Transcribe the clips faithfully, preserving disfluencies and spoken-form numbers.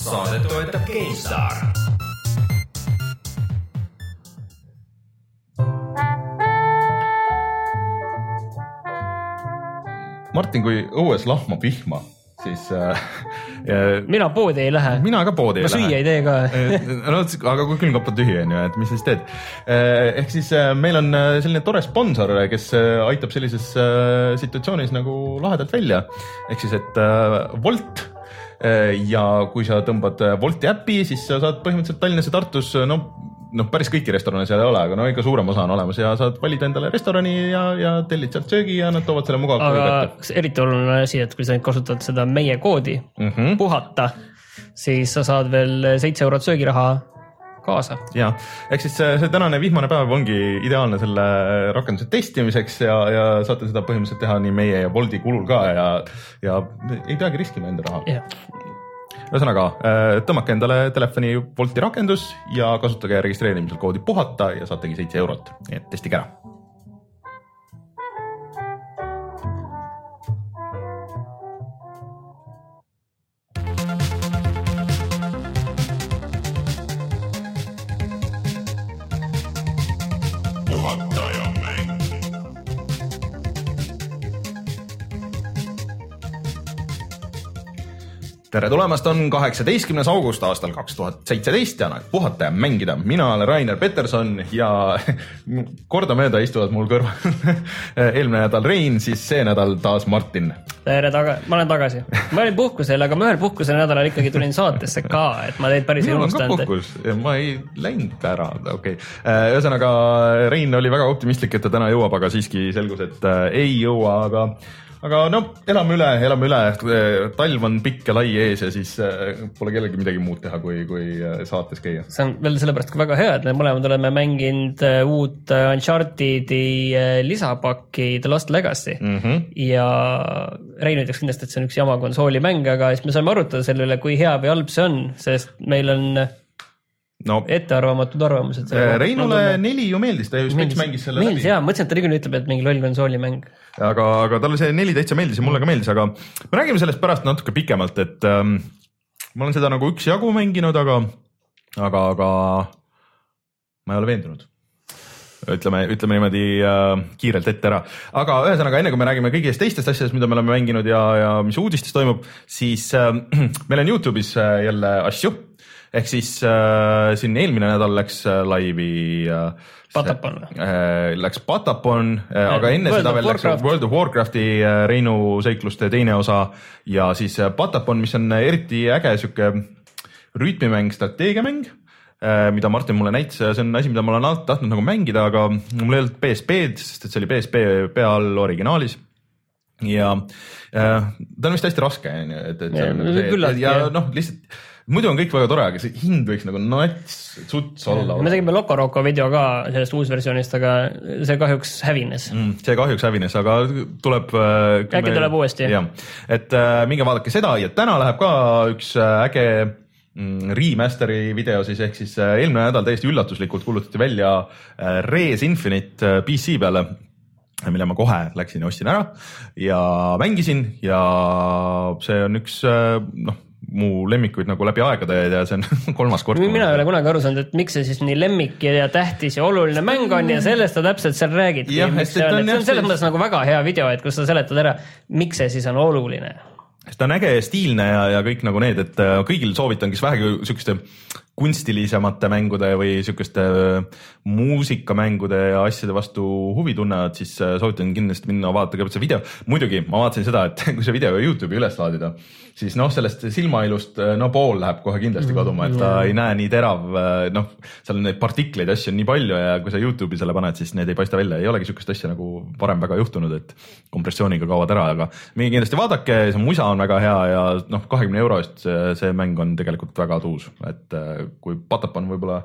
Saadet toetab GameStar. Martin, kui õues lahma vihma, siis äh, mina poodi ei lähe. Mina ka poodi ei lähe. Ma süüa ei tee ka. no, aga kui külmkapp on tühi, on ju, et mis siis teed? Ehk siis meil on selline tore sponsor, kes aitab sellises situatsioonis nagu lahedalt välja. Ehk siis, et Volt ja kui sa tõmbad Volti äppi, siis sa saad põhimõtteliselt Tallinnas ja Tartus, no noh, päris kõiki restorane seal ei ole, aga no ikka suurem osa on olemas ja saad valida endale restorani ja, ja tellid sealt söögi ja nad toovad selle mugavalt. Aga eriti oluline asi, et kui sa kasutad seda meie koodi mm -hmm. puhata, siis sa saad veel seitse eurot söögiraha kaasa. Ja, ehk siis see, see tänane vihmane päev ongi ideaalne selle rakenduse testimiseks ja, ja saate seda põhimõtteliselt teha nii meie ja Bolti kulul ka ja, ja ei peagi riskima enda raha. Yeah. Ühesõnaga, tõmmake endale telefoni Bolti rakendus ja kasutage registreerimisel koodi puhata ja saategi seitse eurot. Nii et testige ära. Tere tulemast, on kaheksateistkümnes august aastal kaks tuhat seitseteist ja aeg puhata ja mängida. Mina olen Rainer Peterson ja kordamööda istuvad mul kõrval eelmine nädal Rein, siis see nädal taas Martin. Tere, taga, ma olen tagasi. Ma olin puhkusel, aga ma ühel puhkusel nädalal ikkagi tulin saatesse ka, et ma teid päris ei unustanud. Puhkus. Ma ei läinud ära, okei. Okay. Ühesõnaga, Rein oli väga optimistlik, et ta täna jõuab, aga siiski selgus, et ei jõua, aga Aga no, elame üle, elame üle, talv on pikk ja lai ees ja siis pole kellegi midagi muud teha, kui, kui saates käia. See on veel sellepärast ka väga hea, et me mõlemad oleme mänginud uut Uncharted'i lisapakki The Lost Legacy mm -hmm. ja Rein ütleks kindlasti, et see on üks jama konsooli mäng, aga siis me saame arutada selle üle, kui hea või halb see on, sest meil on no, ettearvamatud arvamused. Reinule neli ju meeldis, ta just meeldis, mängis selle meeldis, läbi. Jaa, mõtlesin, et ta niikuinii ütleb, et mingi loll konsooli mäng. Aga, aga talle see neli täitsa meeldis ja mulle ka meeldis, aga me räägime sellest pärast natuke pikemalt, et ähm, ma olen seda nagu üks jagu mänginud, aga, aga, aga ma ei ole veendunud. Ütleme, ütleme niimoodi äh, kiirelt ette ära. Aga ühesõnaga, enne kui me räägime kõigist teistest asjadest, mida me oleme mänginud ja, ja mis uudistes toimub, siis äh, meil on YouTube'is äh, jälle asju. Ehk siis äh, siin eelmine nädal läks äh, laivi äh, Patapon. Äh, läks Patapon, äh, aga enne World seda veel läks World of Warcrafti äh, Reinu seikluste teine osa ja siis äh, Patapon, mis on eriti äge süke rütmimäng, strateegiamäng, äh, mida Martin mulle näitas ja see on asi, mida ma olen tahtnud nagu mängida, aga mul ei olnud P S P-d, sest et see oli P S P peal originaalis. Ja äh, ta on vist hästi raske, et, et see on see, et, ja noh, lihtsalt muidu on kõik väga tore, aga see hind võiks nagu nats, suts olla. Me tegime Loco Roco video ka sellest uusversioonist, aga see kahjuks hävines. Mm, see kahjuks hävines, aga tuleb... Äkki me... tuleb uuesti. Jah, et äh, minge vaadake seda ja täna läheb ka üks äge mm, remasteri video siis, ehk siis äh, eelmine nädal täiesti üllatuslikult kuulutati välja äh, Res Infinite äh, P C peale, mille ma kohe läksin ja ostsin ära ja mängisin ja see on üks äh, noh, mu lemmikuid nagu läbi aegade ja see on kolmas kord. Mina ei ole kunagi aru saanud, et miks see siis nii lemmik ja tähtis ja oluline mäng on ja sellest ta täpselt seal räägid. Ja, see on, on, on selles mõttes nagu väga hea video, et kus sa seletad ära, miks see siis on oluline. Ta on äge ja stiilne ja, ja kõik nagu need, et kõigil soovitan, kes vähegi sükeste kunstilisemate mängude või sükeste muusikamängude ja asjade vastu huvi tunnevad, siis soovitan kindlasti minna vaadata kõigepealt see video. Muidugi ma vaatasin seda, et kui see video YouTube'i üles laadida, siis noh, sellest silmailust no pool läheb kohe kindlasti kaduma, et ta ei näe nii terav, noh, seal neid partikleid asju on nii palju ja kui sa YouTube'i selle paned, siis need ei paista välja. Ei olegi sükest asja nagu varem väga juhtunud, et kompressiooniga kaovad ära, aga mingi kindlasti vaadake, see musa on väga hea ja noh, kahekümne euro eest see, see mäng on tegelikult väga tuus, et kui Patapon võib-olla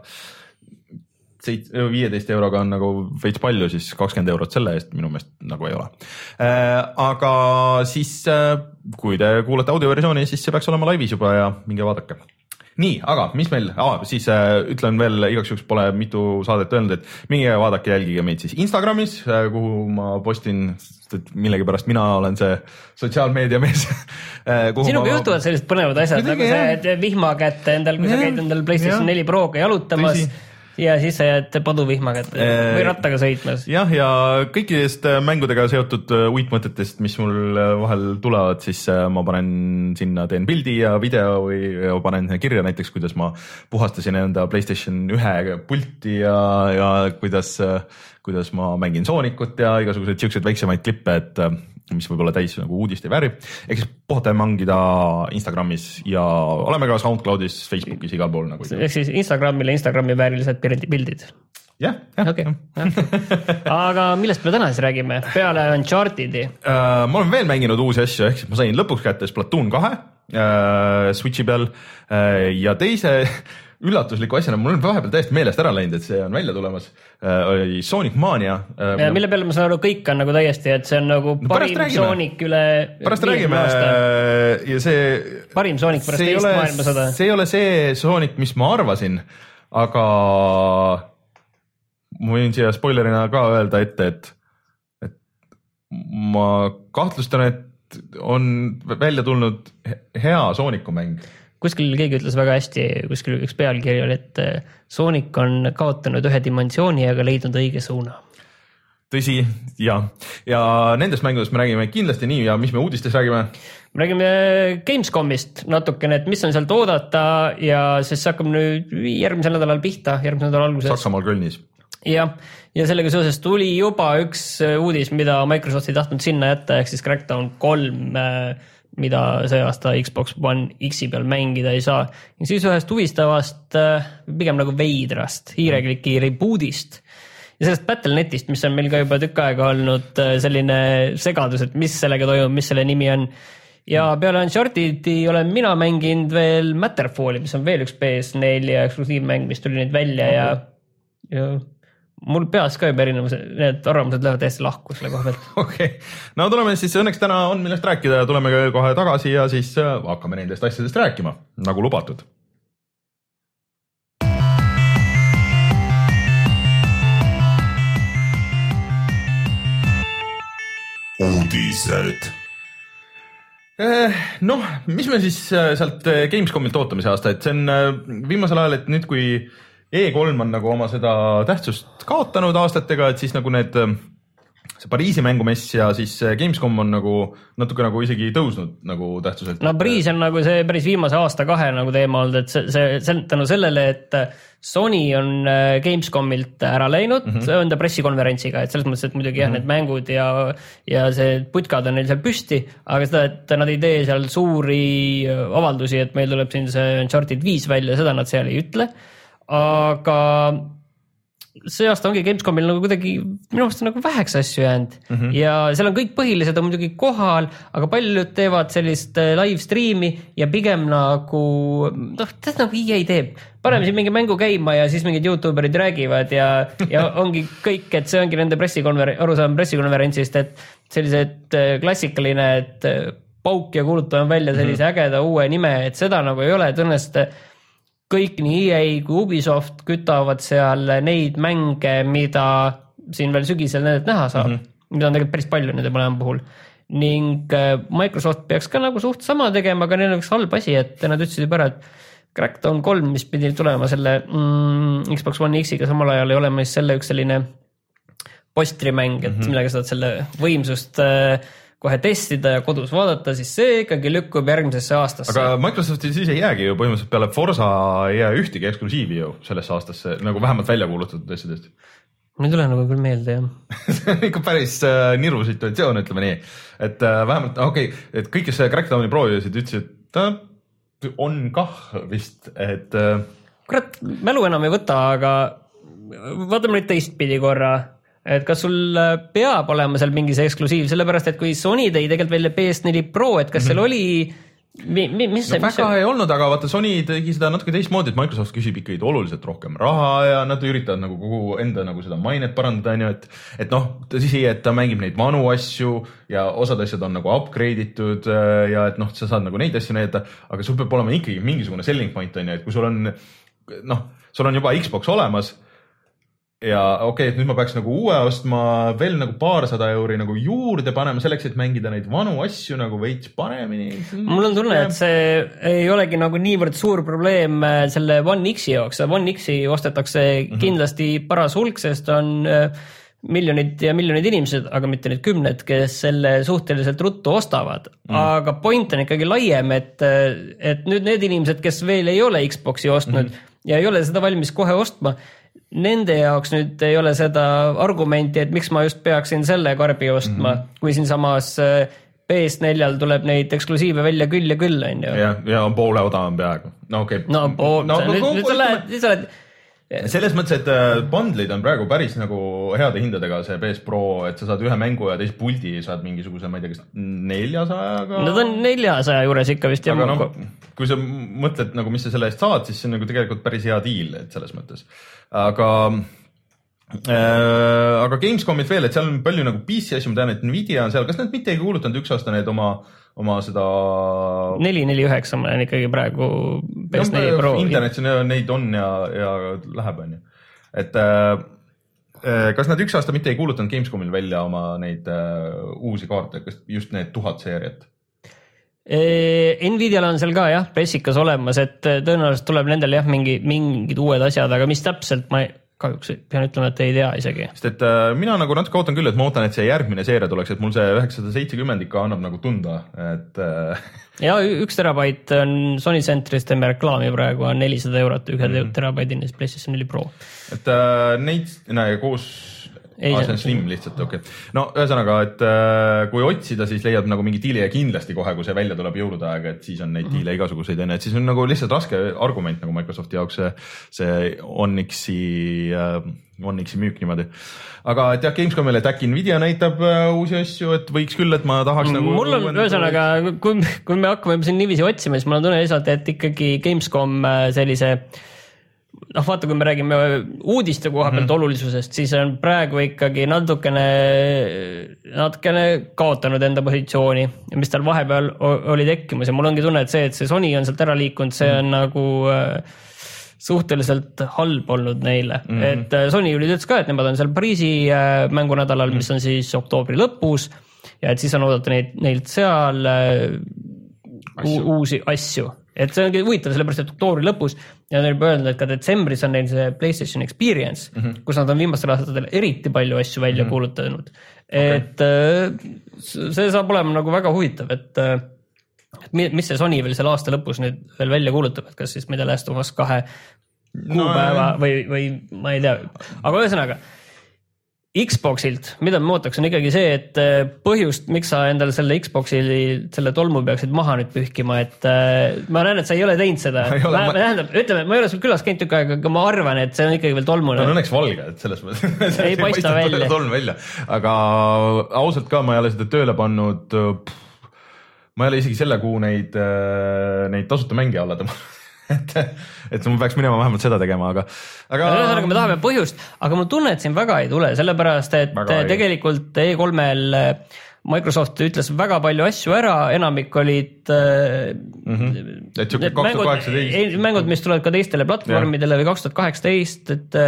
viieteist euroga on nagu veits palju, siis kakskümmend eurot selle eest minu meelest nagu ei ole. Aga siis, kui te kuulete audioversiooni, siis see peaks olema laivis juba ja minge vaadake. nii, aga mis meil, ah, siis äh, ütlen veel igaks juhuks pole mitu saadet öelnud, et minge vaadake, jälgige meid siis Instagramis, äh, kuhu ma postin, et millegipärast mina olen see sotsiaalmeedia mees. Sinuga ma... juhtuvad sellised põnevad asjad, nagu see vihmakätte endal, kui ja, sa käid endal PlayStation ja. neli Proga jalutamas. Tõsi. Ja siis sa jääd paduvihma kätte või rattaga sõitmas. Jah, ja kõikidest mängudega seotud uitmõtetest, mis mul vahel tulevad, siis ma panen sinna, teen pildi ja video või panen kirja näiteks, kuidas ma puhastasin enda PlayStation ühe pulti ja, ja kuidas, kuidas ma mängin Sonicut ja igasuguseid siukseid väiksemaid klippe, et mis võib-olla täis nagu uudist ei vääri. Ehk siis puhata mängida Instagramis ja oleme ka SoundCloudis, Facebookis, igal pool. Nagu ehk siis Instagramile Instagrami väärilised pildid. Jah, jah. Okay. Aga millest me täna siis räägime? Peale Uncharted'i. Uh, ma olen veel mänginud uusi asju, ehk siis ma sain lõpuks kätte Splatoon kahe uh, Switchi peal uh, ja teise üllatusliku asjana, mul on vahepeal täiesti meelest ära läinud, et see on välja tulemas, oli Sonic Mania. Ja mille peale ma saan aru, kõik on nagu täiesti, et see on nagu no, parim Sonic üle pärast räägime ja see parim Sonic pärast teist maailmasõda. See ei ole see Sonic, mis ma arvasin, aga ma võin siia spoilerina ka öelda ette, et, et ma kahtlustan, et on välja tulnud hea Sonicu mäng. Kuskil keegi ütles väga hästi, kuskil üks pealkiri oli, et Sonic on kaotanud ühe dimensiooni, aga leidnud õige suuna. Tõsi, ja. Ja nendest mängudest me räägime kindlasti nii ja mis me uudistes räägime? Me räägime Gamescomist natukene, et mis on sealt oodata ja siis hakkab nüüd järgmisel nädalal pihta, järgmisel nädalal alguses. Saksamaal Kölnis. Ja, ja sellega seoses tuli juba üks uudis, mida Microsoft ei tahtnud sinna jätta, ehk siis Crackdown kolm mida see aasta Xbox One X-i peal mängida ei saa. Ja siis ühest huvistavast, pigem nagu veidrast, hiirekliki rebootist ja sellest Battle.netist, mis on meil ka juba tükk aega olnud selline segadus, et mis sellega toimub, mis selle nimi on. Ja peale Uncharted'i olen mina mänginud veel Matterfalli, mis on veel üks P S neli eksklusiivmäng, mis tuli nüüd välja ja, ja mul peas ka juba erinevus, need arvamused lähevad täiesti lahku selle koha pealt. Okei, okay. No tuleme siis, õnneks täna on millest rääkida ja tuleme kohe tagasi ja siis hakkame nendest asjadest rääkima, nagu lubatud. Uudised. Noh, mis me siis sealt Gamescomilt ootame see aasta, et see on viimasel ajal, et nüüd kui E kolm on nagu oma seda tähtsust kaotanud aastatega, et siis nagu need, see Pariisi mängumess ja siis Gamescom on nagu natuke nagu isegi tõusnud nagu tähtsuselt. No Pariis on nagu see päris viimase aasta kahe nagu teema olnud, et see, see, see tänu sellele, et Sony on Gamescomilt ära läinud, mm -hmm. enda pressikonverentsiga, et selles mõttes, et muidugi jah, mm -hmm. need mängud ja, ja see putkad on neil seal püsti, aga seda, et nad ei tee seal suuri avaldusi, et meil tuleb siin see Uncharted viis välja, seda nad seal ei ütle. Aga see aasta ongi Gamescomil nagu kuidagi minu arust nagu väheks asju jäänud mm -hmm. ja seal on kõik põhilised on muidugi kohal, aga paljud teevad sellist live streami ja pigem nagu, noh, tead nagu E A teeb. Paneme siin mingi mängu käima ja siis mingid YouTuberid räägivad ja, ja ongi kõik, et see ongi nende pressikonver-, arusaam pressikonverentsist, et sellised klassikaline, et pauk ja kuulutame välja sellise mm -hmm. ägeda uue nime, et seda nagu ei ole, tõenäoliselt kõik nii E A kui Ubisoft kütavad seal neid mänge, mida siin veel sügisel nendelt näha saab, mm -hmm. mida on tegelikult päris palju nende mõlema puhul. Ning Microsoft peaks ka nagu suht sama tegema, aga neil on üks halb asi, et nad ütlesid juba ära, et Crackdown kolm, mis pidi tulema selle mm, Xbox One X-iga samal ajal ei olema siis selle üks selline postrimäng, et mm -hmm. millega saad selle võimsust äh, kohe testida ja kodus vaadata, siis see ikkagi lükkub järgmisesse aastasse. Aga Microsofti siis ei jäägi ju põhimõtteliselt peale Forza ei jää ühtegi eksklusiivi ju sellesse aastasse, nagu vähemalt välja kuulutatud asjadest. Mul ei tule nagu küll meelde, jah. see on ikka päris äh, niru situatsioon, ütleme nii. Et äh, vähemalt, okei, okay, et kõik, kes Crackdowni proovisid, ütlesid, et ta on kah vist, et... Äh... Kurat, mälu enam ei võta, aga vaatame nüüd teistpidi korra. Et kas sul peab olema seal mingi see eksklusiiv, sellepärast et kui Sony tõi tegelikult välja P S neli Pro, et kas mm-hmm. seal oli Mi, mi, mis no, see, väga mis ei olnud, aga vaata Sony tegi seda natuke teistmoodi, et Microsoft küsib ikkagi oluliselt rohkem raha ja nad üritavad nagu kogu enda nagu seda mainet parandada, on ju, et, et noh, tõsi, et ta mängib neid vanu asju ja osad asjad on nagu upgrade itud ja et noh, sa saad nagu neid asju näidata, aga sul peab olema ikkagi mingisugune selling point, on ju, et kui sul on, noh, sul on juba Xbox olemas ja okei okay,, et nüüd ma peaks nagu uue ostma veel nagu paarsada euri nagu juurde panema selleks, et mängida neid vanu asju nagu veits paremini. Mul on tunne, et see ei olegi nagu niivõrd suur probleem selle One X-i jaoks. One X-i ostetakse mm-hmm. kindlasti paras hulk, sest on miljonid ja miljonid inimesed, aga mitte need kümned, kes selle suhteliselt ruttu ostavad. Mm. Aga point on ikkagi laiem, et, et nüüd need inimesed, kes veel ei ole Xboxi ostnud mm-hmm. ja ei ole seda valmis kohe ostma, nende jaoks nüüd ei ole seda argumenti, et miks ma just peaksin selle karbi ostma, mm-hmm. kui siin samas P S neljal tuleb neid eksklusiive välja küll ja küll, on ju. Ja, ja on poole odavam peaaegu. No okei. Okay. No, pool, no, nüüd, nüüd sa lähed, nüüd sa lähed. Selles mõttes, et bundleid on praegu päris nagu heade hindadega see P S Pro, et sa saad ühe mängu ja teist puldi saad mingisuguse, ma ei tea, kas neljasajaga. No ta on neljasaja juures ikka vist. Aga noh, kui sa mõtled nagu, mis sa selle eest saad, siis see on nagu tegelikult päris hea deal, et selles mõttes. Aga, äh, aga Gamescomit veel, et seal on palju nagu P C asju, ma tean, et Nvidia on seal, kas nad mitte ei kuulutanud üks aasta need oma oma seda neli neli üheksa ma olen ikkagi praegu P S neli Pro. Internetis neid on ja, ja läheb, on ju. Et äh, kas nad üks aasta mitte ei kuulutanud Gamescomil välja oma neid äh, uusi kaarte, kas just need tuhat seeriat? Nvidial on seal ka jah, pressikas olemas, et tõenäoliselt tuleb nendel jah mingi, mingid uued asjad, aga mis täpselt ma ei, kahjuks pean ütlema, et ei tea isegi. Sest et äh, mina nagu natuke ootan küll, et ma ootan, et see järgmine seeria tuleks, et mul see üheksasada seitsekümmend ikka annab nagu tunda, et äh... ja üks terabait on Sony Centris, teeme reklaami praegu, on nelisada eurot ühe mm-hmm. terabaidini PlayStation neli Pro. Et äh, neid näe, koos ei, ah, see on slim lihtsalt, okei okay.. No ühesõnaga, et äh, kui otsida, siis leiad nagu mingi diili ja kindlasti kohe, kui see välja tuleb jõulude aega, et siis on neid diile igasuguseid, et siis on nagu lihtsalt raske argument nagu Microsofti jaoks see, see Onyxi, äh, Onyxi müük niimoodi. Aga et jah, Gamescomil, et äkki Nvidia näitab äh, uusi asju, et võiks küll, et ma tahaks nagu... Mul on ühesõnaga, kui, kui me hakkame siin niiviisi otsima, siis mul on tunne lihtsalt, et ikkagi Gamescom sellise... noh, vaata, kui me räägime uudiste koha pealt mm-hmm. olulisusest, siis on praegu ikkagi natukene, natukene kaotanud enda positsiooni, mis tal vahepeal oli tekkimas ja mul ongi tunne, et see, et see Sony on sealt ära liikunud, see on mm-hmm. nagu äh, suhteliselt halb olnud neile. Mm-hmm. Et äh, Sony oli ütles ka, et nemad on seal Pariisi äh, mängunädalal, mm-hmm. mis on siis oktoobri lõpus ja et siis on oodata neid, neilt seal äh, asju. uusi asju. Et see ongi huvitav, sellepärast, et oktoobri lõpus ja neil öelnud, et ka detsembris on neil see PlayStation Experience, mm-hmm. kus nad on viimastel aastatel eriti palju asju välja mm-hmm. kuulutanud. Et okay. see saab olema nagu väga huvitav, et, et mis see Sony veel selle aasta lõpus nüüd veel välja kuulutab, et kas siis mida Last of Us kahe kuupäeva no, või, või ma ei tea. Aga ühesõnaga, Xboxilt, mida me ootaks, on ikkagi see, et põhjust, miks sa endale selle Xboxi selle tolmu peaksid maha nüüd pühkima, et ma näen, et sa ei ole teinud seda. Ma, ma... Tähendab, ütleme, ma ei ole sul külas käinud tükk aega, aga ma arvan, et see on ikkagi veel tolmune. Ta on õnneks valge, et selles mõttes ei paista välja. välja. Aga ausalt ka ma ei ole seda tööle pannud, ma ei ole isegi selle kuu neid, neid tasuta mänge alla tõmmanud. et, et ma peaks minema vähemalt seda tegema, aga, aga... Ühesõnaga me tahame põhjust, aga mul tunne, et siin väga ei tule, sellepärast, et väga tegelikult E kolmel Microsoft ütles väga palju asju ära, enamik olid mm-hmm. et kaks tuhat kaheksateist mängud, mis tulevad ka teistele platvormidele ja. Või kaks tuhat kaheksateist, et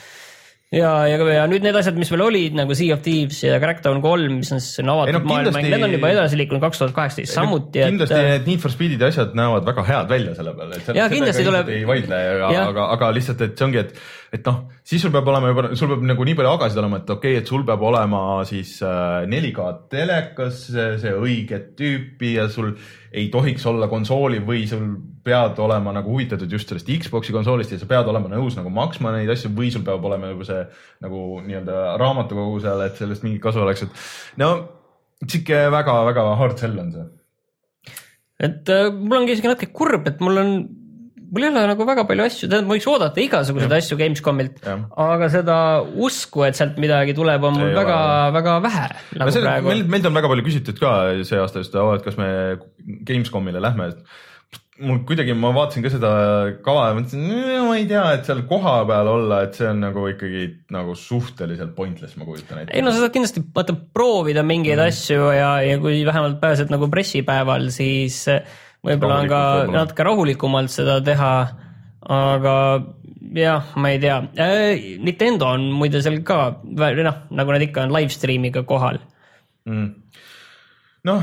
ja, ja, ja nüüd need asjad, mis veel olid, nagu Sea of Thieves ja Crackdown kolm, mis on siis avatud no, maailma, need on juba edasi liikunud kaks tuhat kaheksateist samuti. Kindlasti et, need Need for Speedid asjad näevad väga head välja selle peale, et selle, ja, kindlasti tuleb... ei vaidle, aga, aga, aga lihtsalt, et see ongi, et, et noh, siis sul peab olema juba, sul peab nagu nii palju agasid olema, et okei okay,, et sul peab olema siis neli K telekas, see õige tüüpi ja sul ei tohiks olla konsooli või sul pead olema nagu huvitatud just sellest Xboxi konsoolist ja sa pead olema nõus nagu maksma neid asju või sul peab olema nagu see nagu nii-öelda raamatukogu seal, et sellest mingit kasu oleks, et no siuke väga-väga hard sell on see. Et äh, mul ongi isegi natuke kurb, et mul on mul ei ole nagu väga palju asju, ma võiks oodata igasuguseid asju Gamescomilt, aga seda usku, et sealt midagi tuleb, on mul ei väga, väga vähe. Nagu selle, meil, meilt on väga palju küsitud ka see aasta just, et kas me Gamescomile lähme. Mul kuidagi, ma vaatasin ka seda kava ja mõtlesin, ma ei tea, et seal koha peal olla, et see on nagu ikkagi nagu suhteliselt pointless, ma kujutan ette. Ei no sa saad kindlasti vaata, proovida mingeid mm. asju ja, ja kui vähemalt pääsed nagu pressipäeval, siis võib-olla on ka võib-olla. natuke rahulikumalt seda teha, aga jah, ma ei tea. Nintendo on muide seal ka, noh, nagu nad ikka on livestreamiga kohal. Mm. Noh,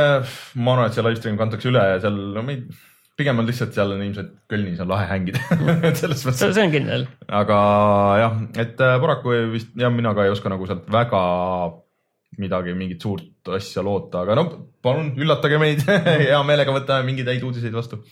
ma arvan, et see livestream kantakse üle ja seal, no me ei... pigem on lihtsalt seal on ilmselt Kölnis on lahe hängida. Selles mõttes. See on kindel. Aga jah, et paraku vist, ja mina ka ei oska nagu sealt väga midagi, mingit suurt asja loota, aga no palun üllatage meid. Hea meelega võtame mingeid häid uudiseid vastu.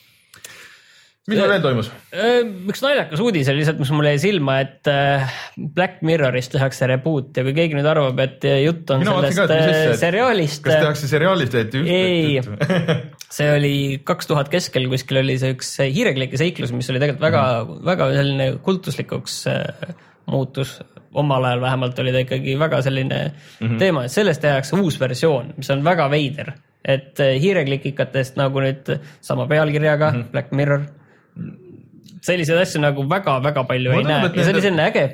Mis meil veel toimus? Üks naljakas uudis oli lihtsalt, mis mul jäi silma, et Black Mirrorist tehakse reboot ja kui keegi nüüd arvab, et jutt on Minu sellest ka, et seriaalist. Kas tehakse seriaalist? Et just, ei, et... see oli kaks tuhat keskel, kuskil oli see üks hiireklike seiklus, mis oli tegelikult väga, mm-hmm. väga selline kultuslikuks muutus. Omal ajal vähemalt oli ta ikkagi väga selline mm-hmm. teema, et sellest tehakse uus versioon, mis on väga veider. Et hiireklikikatest nagu nüüd sama pealkirjaga, mm-hmm. Black Mirror, selliseid asju nagu väga-väga palju ma ei näe ja see oli selline äge,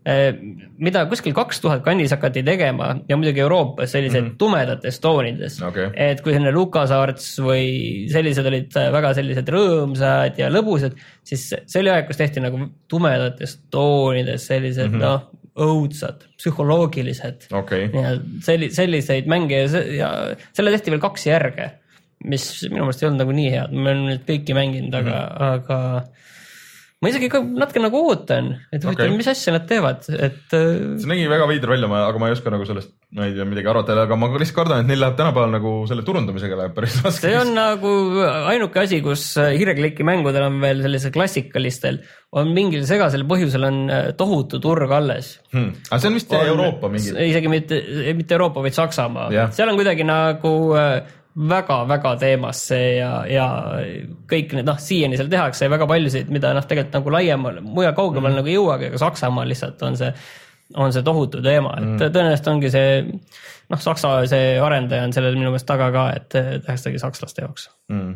mida kuskil kaks tuhat kannis hakati tegema ja muidugi Euroopas sellised mm-hmm. tumedates toonides, okay. et kui selline LucasArts või sellised olid väga sellised rõõmsad ja lõbusad, siis see oli aeg, kus tehti nagu tumedates toonides sellised mm-hmm. noh, õudsad, psühholoogilised okay. ja selliseid mänge ja, ja selle tehti veel kaks järge, mis minu meelest ei olnud nagu nii head, ma olen nüüd kõiki mänginud, aga, mm-hmm. aga ma isegi ka natuke nagu ootan, et okay. võitan, mis asja nad teevad, et see nägi väga veider välja, aga ma ei oska nagu sellest ma ei tea midagi arvata, aga ma lihtsalt kardan, et neil läheb tänapäeval nagu selle turundamisega läheb päris raske. See on nagu ainuke asi, kus hiirekliki mängudel on veel sellise klassikalistel, on mingil segasel põhjusel on tohutu turg alles. Hmm. Aga see on vist on, Euroopa mingi? Isegi mitte, mitte Euroopa, vaid Saksamaa. Yeah. Seal on kuidagi nagu väga-väga teemasse ja, ja kõik need, noh, siiani seal tehakse ja väga paljusid, mida noh, tegelikult nagu laiemal, muja kaugemal mm. nagu jõuagi, aga Saksamaa lihtsalt on see, on see tohutu teema, et mm. tõenäoliselt ongi see, noh, Saksa see arendaja on sellel minu meelest taga ka, et tehakse sakslaste jaoks. Mm.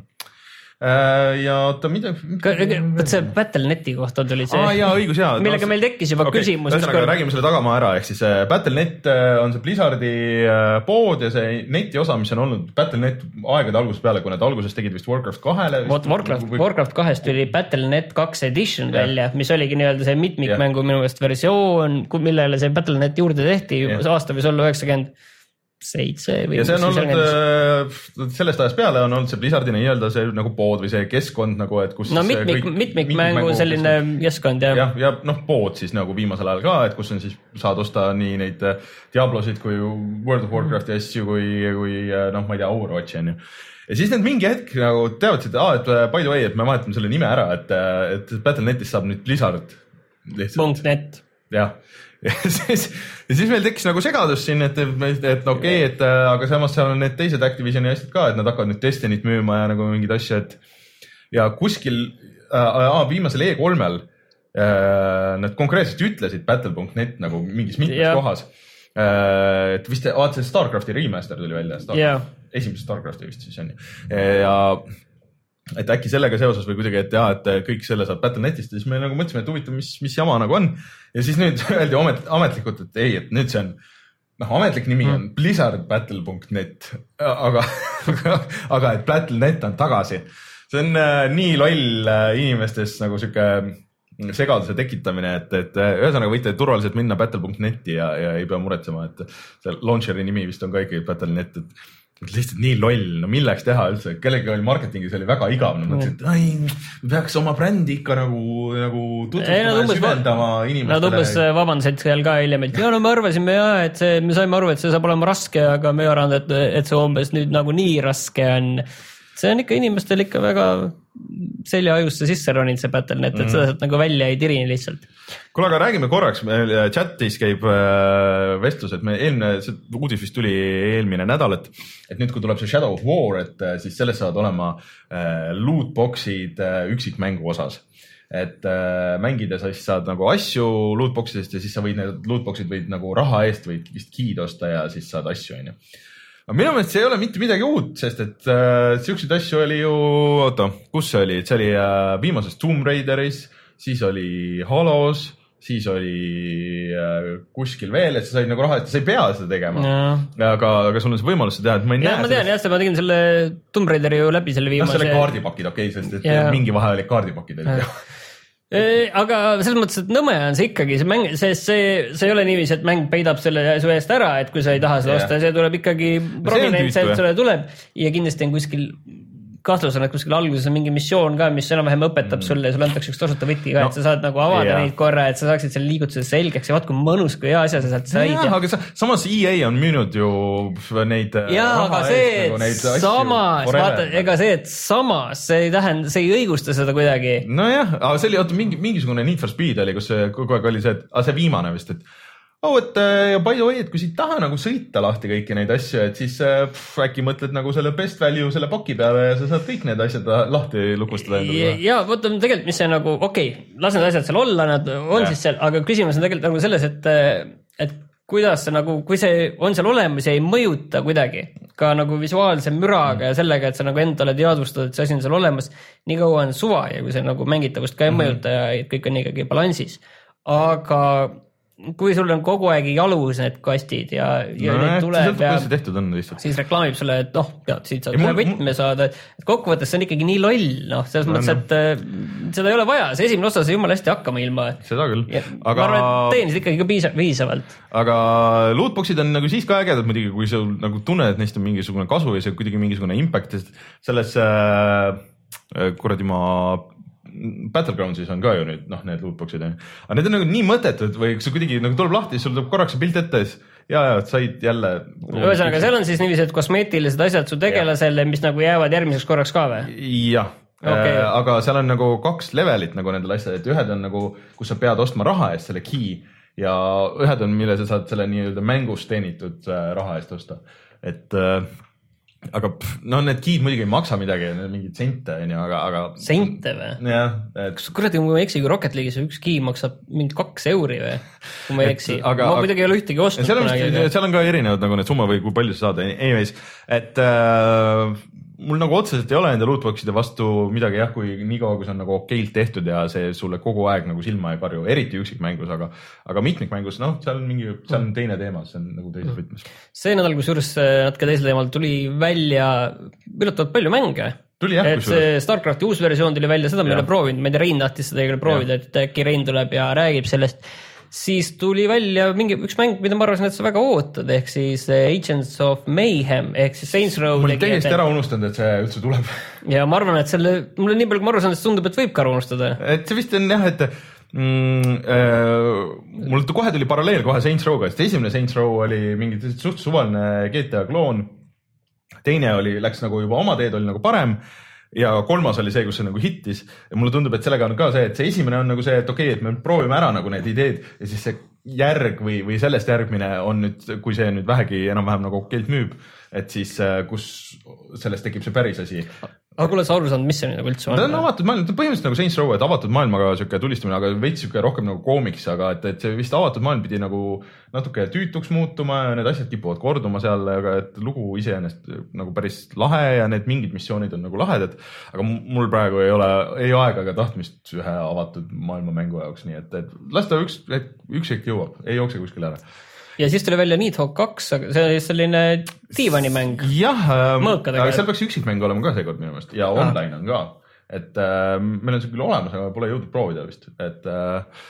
Ja oota, mida... Võt see Battle.neti kohta tuli see, ah, jaa, õigus, jaa. millega meil tekkis juba okay. küsimus. Ühesõnaga, räägime selle tagamaa ära, ehk siis Battle.net on see Blizzardi pood ja see neti osa, mis on olnud Battle.net aegade algusest peale, kui nad alguses tegid vist Warcraft kahele. Vot Warcraft, või... Warcraft kahest tuli Battle.net kaks edition ja. välja, mis oligi nii-öelda see mitmikmängu minu meelest versioon, millele see Battle.net juurde tehti, ja. aasta võis olla üheksakümmend seitse või ja see on olnud, sellest ajast peale on olnud see Blizzardi nii-öelda see nagu pood või see keskkond nagu, et kus no mitmik, kõik, mitmik mängu selline keskkond ja. ja, ja noh, pood siis nagu viimasel ajal ka, et kus on siis saad osta nii neid Diablosid kui World of Warcrafti asju kui, kui noh, ma ei tea, Overwatchi on ju. Ja siis need mingi hetk nagu teavad, et, ah, et by the way, et me vahetame selle nime ära, et, et Battle.netist saab nüüd Blizzard. .net. Jah. Ja siis, ja siis meil tekkis nagu segadus siin, et, et, et okei, okay, et aga samas seal on need teised Activisioni asjad ka, et nad hakkavad nüüd Destinyt müüma ja nagu mingid asja, et ja kuskil äh, viimasel E kolmel äh, nad konkreetselt ütlesid Battle.net nagu mingis mitmes yeah. kohas, äh, et vist vaat see Starcrafti remaster tuli välja, Starcraft, yeah. esimese Starcrafti vist siis on ju ja et äkki sellega seoses või kuidagi, et jah, et kõik selle saab Battle.netist ja siis me nagu mõtlesime, et huvitav, mis, mis jama nagu on. Ja siis nüüd öeldi amet, ametlikult, et ei, et nüüd see on, noh, ametlik nimi on Blizzard Battle.net, aga, aga et Battle.net on tagasi. See on äh, nii loll äh, inimestes nagu siuke segaduse tekitamine, et, et ühesõnaga võite turvaliselt minna Battle.neti ja, ja ei pea muretsema, et see launcheri nimi vist on ka ikkagi Battle.net, et lihtsalt nii loll, no milleks teha üldse, kellegi oli marketingis oli väga igav, no mõtlesin, et ai, peaks oma brändi ikka nagu, nagu tutvustama ja süvendama inimestele. Nad umbes vabandasid seal ka hiljem, et ja no me arvasime ja, et see, me saime aru, et see saab olema raske, aga me ei arvanud, et, et see umbes nüüd nagu nii raske on. See on ikka inimestel ikka väga seljaajusse sisse roninud see Battle.net, et mm. seda sealt nagu välja ei tirini lihtsalt. Kuule, aga räägime korraks, meil chatis käib vestlus, et me eelmine, see uudis vist tuli eelmine nädal, et, et nüüd kui tuleb see Shadow of War, et siis selles saavad olema lootboxid üksikmängu osas. Et mängida sa siis saad nagu asju lootboxidest ja siis sa võid need lootboxid võid nagu raha eest võid vist kiid osta ja siis saad asju, on ju. Aga minu meelest see ei ole mitte midagi uut, sest et äh, siukseid asju oli ju, oota, kus see oli? See oli äh, viimases Tomb Raideris, siis oli Halos, siis oli äh, kuskil veel, et sa said nagu raha, et sa ei pea seda tegema. Aga, aga sul on see võimalus seda teha, et ma ei ja, näe. Ma tean, jah, ma tegin selle Tomb Raideri ju läbi selle viimase. No selle kaardipakid, okei, okay, sest et ja. mingi vahe oli kaardipakid. Aga selles mõttes, et nõme on see ikkagi, see mäng, see, see, see ei ole niiviisi, et mäng peidab selle su eest ära, et kui sa ei taha seda osta, see tuleb ikkagi prominent, see sulle tuleb ja kindlasti on kuskil kahtlus on, et kuskil alguses on mingi missioon ka, mis enam-vähem õpetab mm. sulle ja sulle antakse üks tasuta võti ka, no, et sa saad nagu avada yeah. neid korra, et sa saaksid selle liigutuse selgeks ja vaat kui mõnus, kui hea asja sa sealt said. Jah, aga sa, samas E A on müünud ju neid ja, raha eest nagu neid asju. Samas, vaata, ega see, et samas, see ei tähenda, see ei õigusta seda kuidagi. Nojah, aga see oli, oota, mingi, mingisugune Need for Speed oli, kus see kogu aeg oli see, et a, see viimane vist, et oh, et ja by the way, et kui siit taha nagu sõita lahti kõiki neid asju, et siis pff, äkki mõtled nagu selle best value selle paki peale ja sa saad kõik need asjad lahti lukustada. Ja, ja võtta tegelikult, mis see nagu, okei, okay, las need asjad seal olla, nad on ja. Siis seal, aga küsimus on tegelikult nagu selles, et, et kuidas see nagu, kui see on seal olemas ja ei mõjuta kuidagi ka nagu visuaalse müraga mm. ja sellega, et sa nagu endale teadvustad, et see asi on seal olemas, nii kaua on suva ja kui see nagu mängitavust ka ei mm. mõjuta ja kõik on ikkagi balansis. Aga kui sul on kogu aeg jalus need kastid ja, ja no, need tuleb ja tehtud on lihtsalt. Siis reklaamib sulle, et noh, pead siit saad ühe võtme saada, et kokkuvõttes see on ikkagi nii loll, noh, selles no, mõttes, et no. Seda ei ole vaja, see esimene osa sai jumala hästi hakkama ilma. Seda küll. Aga... Ma arvan, et teenis ikkagi ka piisa, piisavalt. Aga lootboxid on nagu siis ka ägedad muidugi, kui sa nagu tunned, et neist on mingisugune kasu ja see kuidagi mingisugune impact, selles äh, kuradi ma Battlegroundsis on ka ju nüüd, noh, need lootboxid, aga need on nagu nii mõttetud või kui sa kuidagi nagu tuleb lahti, sul tuleb korraks see pilt ette ja, ja said jälle. Ühesõnaga, seal on siis niiviisi, et kosmeetilised asjad su tegelasele, mis nagu jäävad järgmiseks korraks ka või? Jah, okay. äh, aga seal on nagu kaks levelit nagu nendel asjad, et ühed on nagu, kus sa pead ostma raha eest selle key ja ühed on, mille sa saad selle nii-öelda mängust teenitud raha eest osta, et äh, aga no need kiid muidugi ei maksa midagi, mingid sente, aga, aga... Sente või? Jah. Et... Kas kuradi, kui ma ei eksi, kui Rocket League'is üks kii maksab mingi kaks euri või? Kui ma ei eksi. Aga, ma muidugi ei ole ühtegi ostnud. Seal on, aga... seal on ka erinevad nagu need summa või kui palju sa saad. Anyways, et äh, mul nagu otseselt ei ole enda lootboxide vastu midagi jah, kui nii kaua, kui see on nagu okeilt tehtud ja see sulle kogu aeg nagu silma ei karju, eriti üksikmängus, aga, aga mitmikmängus, noh, seal on mingi, seal on teine teema, see on nagu teises võtmes. See nädal, kus juures natuke teisel teemal tuli välja üllatavalt palju mänge. Tuli jah, et see Starcrafti uus versioon tuli välja, seda ma ei ole proovinud, ma ei tea, Rein tahtis seda ei ole proovida, et äkki Rein tuleb ja räägib sellest. Siis tuli välja mingi üks mäng, mida ma arvasin, et sa väga ootad, ehk siis Agents of Mayhem, ehk siis Saints Row. Mul täiesti ära unustanud, et see üldse tuleb. Ja ma arvan, et selle, mulle nii palju, kui ma arvasin, et see tundub, et võib ka ära unustada. Et see vist on jah, et mm, äh, mul kohe tuli paralleel kohe Saints Row'ga, sest esimene Saints Row oli mingi suht suvaline G T A kloon. Teine oli, läks nagu juba oma teed, oli nagu parem. Ja kolmas oli see, kus see nagu hittis ja mulle tundub, et sellega on ka see, et see esimene on nagu see, et okei, okay, et me proovime ära nagu need ideed ja siis see järg või, või sellest järgmine on nüüd, kui see nüüd vähegi enam-vähem nagu okeilt müüb, et siis kus sellest tekib see päris asi. Aga kuule, sa aru saanud, mis see nüüd nagu üldse on? Ta on avatud maailm, ta on põhimõtteliselt nagu Saints Row, et avatud maailmaga siuke tulistamine, aga veits siuke rohkem nagu koomiks, aga et, et see vist avatud maailm pidi nagu natuke tüütuks muutuma ja need asjad kipuvad korduma seal, aga et lugu iseenest nagu päris lahe ja need mingid missioonid on nagu lahedad, aga mul praegu ei ole, ei aega ega tahtmist ühe avatud maailma mängu jaoks, nii et, et las ta üks, üks hetk jõuab, ei jookse kuskil ära. Ja siis tuli välja Nidhogg kaks, aga see oli selline diivanimäng. Jah, aga seal peaks üksikmäng olema ka seekord minu meelest ja online on ka, et äh, meil on see küll olemas, aga pole jõudnud proovida vist, et äh,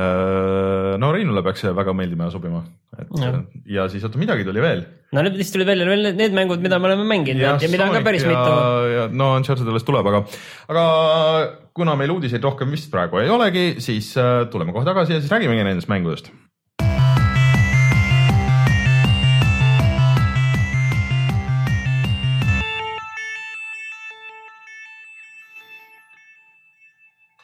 no Reinule peaks see väga meeldima ja sobima, et ja, ja siis oota, midagi tuli veel. No need vist tuli välja veel need mängud, mida me oleme mänginud ja, ja mida on ka päris ja, mitu. Ja, no Uncharted alles tuleb, aga, aga kuna meil uudiseid rohkem vist praegu ei olegi, siis äh, tuleme kohe tagasi ja siis räägimegi nendest mängudest.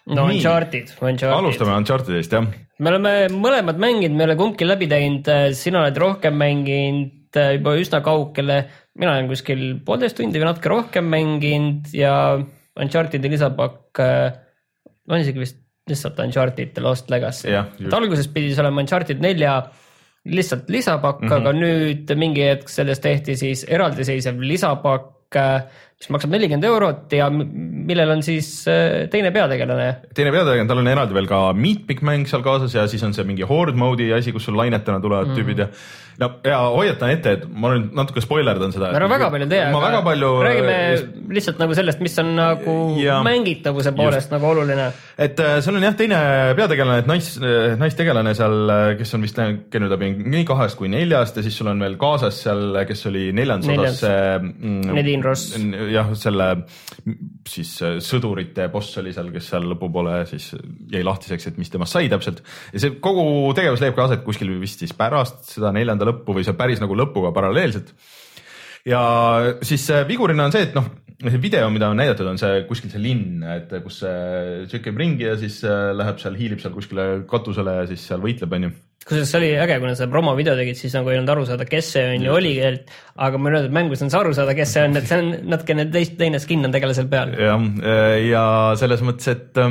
no Nii. Uncharted, Uncharted. Alustame Unchartedist, jah. Me oleme mõlemad mänginud, me oleme kumbki läbi teinud, sina oled rohkem mänginud juba üsna kaugele, mina olen kuskil poolteist tundi või natuke rohkem mänginud ja Unchartedi lisapakk on isegi vist lihtsalt Uncharted The Lost Legacy. Et alguses pidi see olema Uncharted nelja lihtsalt lisapakk, mm-hmm. aga nüüd mingi hetk sellest tehti siis eraldiseisev lisapakk, mis maksab nelikümmend eurot ja millel on siis teine peategelane. Teine peategelane, tal on eraldi veel ka Meatpick mäng seal kaasas ja siis on see mingi horde mode'i asi, kus sul lainetena tulevad mm. tüübid ja no, ja hoiatan ette, et ma olen natuke spoilerdan seda. Ma väga palju tea, aga palju... räägime lihtsalt nagu sellest, mis on nagu ja, mängitavuse poolest just. Nagu oluline. Et seal on jah teine peategelane, et nais, naistegelane seal, kes on vist käinud läbi nii kahest kui neljast ja siis sul on veel kaasas seal, kes oli neljandas osas Nadine Ross. Jah, selle siis sõdurite boss oli seal, kes seal lõpupoole siis jäi lahtiseks, et mis temast sai täpselt. Ja see kogu tegevus leiab ka aset kuskil vist siis pärast seda neljanda lõppu või see päris nagu lõpuga paralleelselt. Ja siis vigurina on see, et noh, see video, mida on näidatud, on see kuskil see linn, et kus see tšekib ringi ja siis läheb seal, hiilib seal kuskile katusele ja siis seal võitleb, on ju. Kusjuures see oli äge, kuna sa promo video tegid, siis nagu ei olnud aru saada, kes see on ja oli, aga ma olen öelnud, et mängus on see aru saada, kes see on, et see on natukene teist, teine skin on tegelasel peal. Ja, ja selles mõttes, et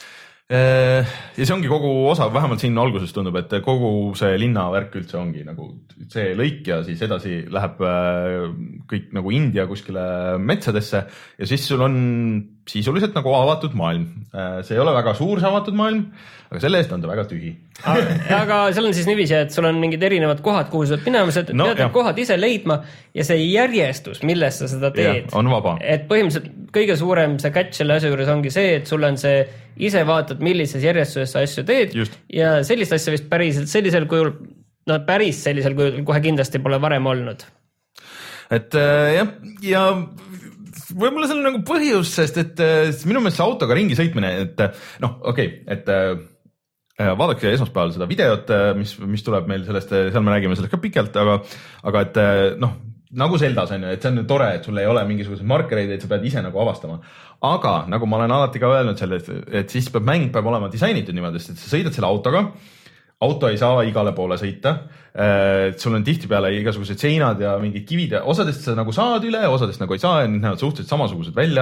ja see ongi kogu osa, vähemalt siin alguses tundub, et kogu see linnavärk üldse ongi nagu see lõik ja siis edasi läheb kõik nagu India kuskile metsadesse ja siis sul on sisuliselt nagu avatud maailm. See ei ole väga suur see avatud maailm, aga selle eest on ta väga tühi. Aga seal on siis niiviisi, et sul on mingid erinevad kohad, kuhu sa minema, sa no, pead kohad ise leidma ja see järjestus, milles sa seda teed, ja, on vaba. Et põhimõtteliselt kõige suurem see catch selle asja juures ongi see, et sul on see ise vaatad, millises järjestuses sa asju teed just. Ja sellist asja vist päriselt sellisel kujul, no päris sellisel kujul kohe kindlasti pole varem olnud. Et jah, ja võib-olla seal on nagu põhjus, sest et minu meelest see autoga ringi sõitmine, et noh, okei, okay, et vaadake esmaspäeval seda videot, mis, mis tuleb meil sellest, seal me räägime sellest ka pikalt, aga, aga et noh, nagu Zeldas on ju, et see on tore, et sul ei ole mingisuguseid markereid, et sa pead ise nagu avastama. Aga nagu ma olen alati ka öelnud sellest, et siis peab mäng peab olema disainitud niimoodi, sest sa sõidad selle autoga, auto ei saa igale poole sõita, sul on tihtipeale igasugused seinad ja mingid kivid ja osadest sa nagu saad üle, osadest nagu ei saa ja need näevad suhteliselt samasugused välja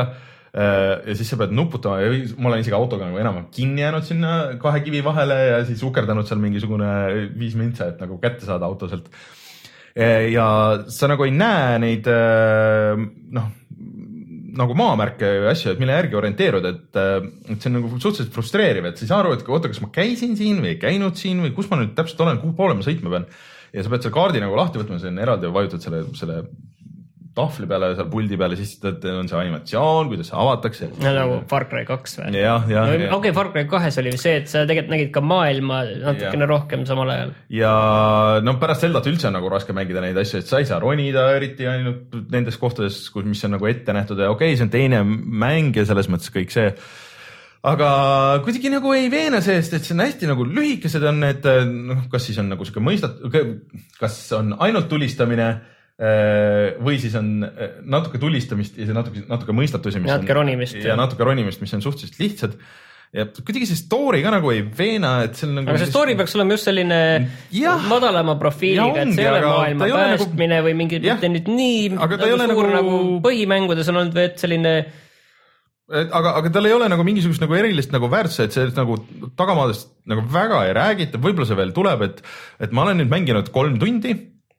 ja siis sa pead nuputama ja ma olen isegi autoga nagu enam kinni jäänud sinna kahe kivi vahele ja siis ukerdanud seal mingisugune viis mintsa, et nagu kätte saada autoselt. Ja sa nagu ei näe neid noh, nagu maamärke ja asju, et mille järgi orienteerud, et, et see on nagu suhteliselt frustreeriv, et sa ei saa aru, et oota, kas ma käisin siin või ei käinud siin või kus ma nüüd täpselt olen, kuhu poole ma sõitma pean. Ja sa pead selle kaardi nagu lahti võtma, see on eraldi ja vajutad selle, selle tahvli peale, seal puldi peale, siis on see animatsioon, kuidas see avatakse. No, nagu Far Cry kaks või? Ja, ja, no, okei, okay, Far Cry kahes oli see, et sa tegelikult nägid ka maailma natukene ja. Rohkem samal ajal. Ja no pärast Zeldat üldse on nagu raske mängida neid asju, et sa ei saa ronida eriti ainult nendes kohtades, mis on nagu ette nähtud ja okei, okay, see on teine mäng ja selles mõttes kõik see. Aga kuidagi nagu ei veena seest, et see on hästi nagu lühikesed on need, noh, kas siis on nagu siuke mõistat, kas on ainult tulistamine või siis on natuke tulistamist ja see natuke, natuke mõistatusi, mis natuke on, ronimist, ja natuke ronimist, mis on suhteliselt lihtsad. Ja kuidagi see story ka nagu ei veena, et see on nagu... Aga see story peaks olema just selline ja, madalama profiiliga, et see ei ole maailma päästmine nagu, või mingi mitte nüüd nii aga nagu suur nagu... nagu põhimängudes on olnud või et selline... Aga, aga tal ei ole nagu mingisugust nagu erilist nagu väärtuse, et see nagu tagamaadest nagu väga ei räägita, võib-olla see veel tuleb, et, et ma olen nüüd mänginud kolm tundi,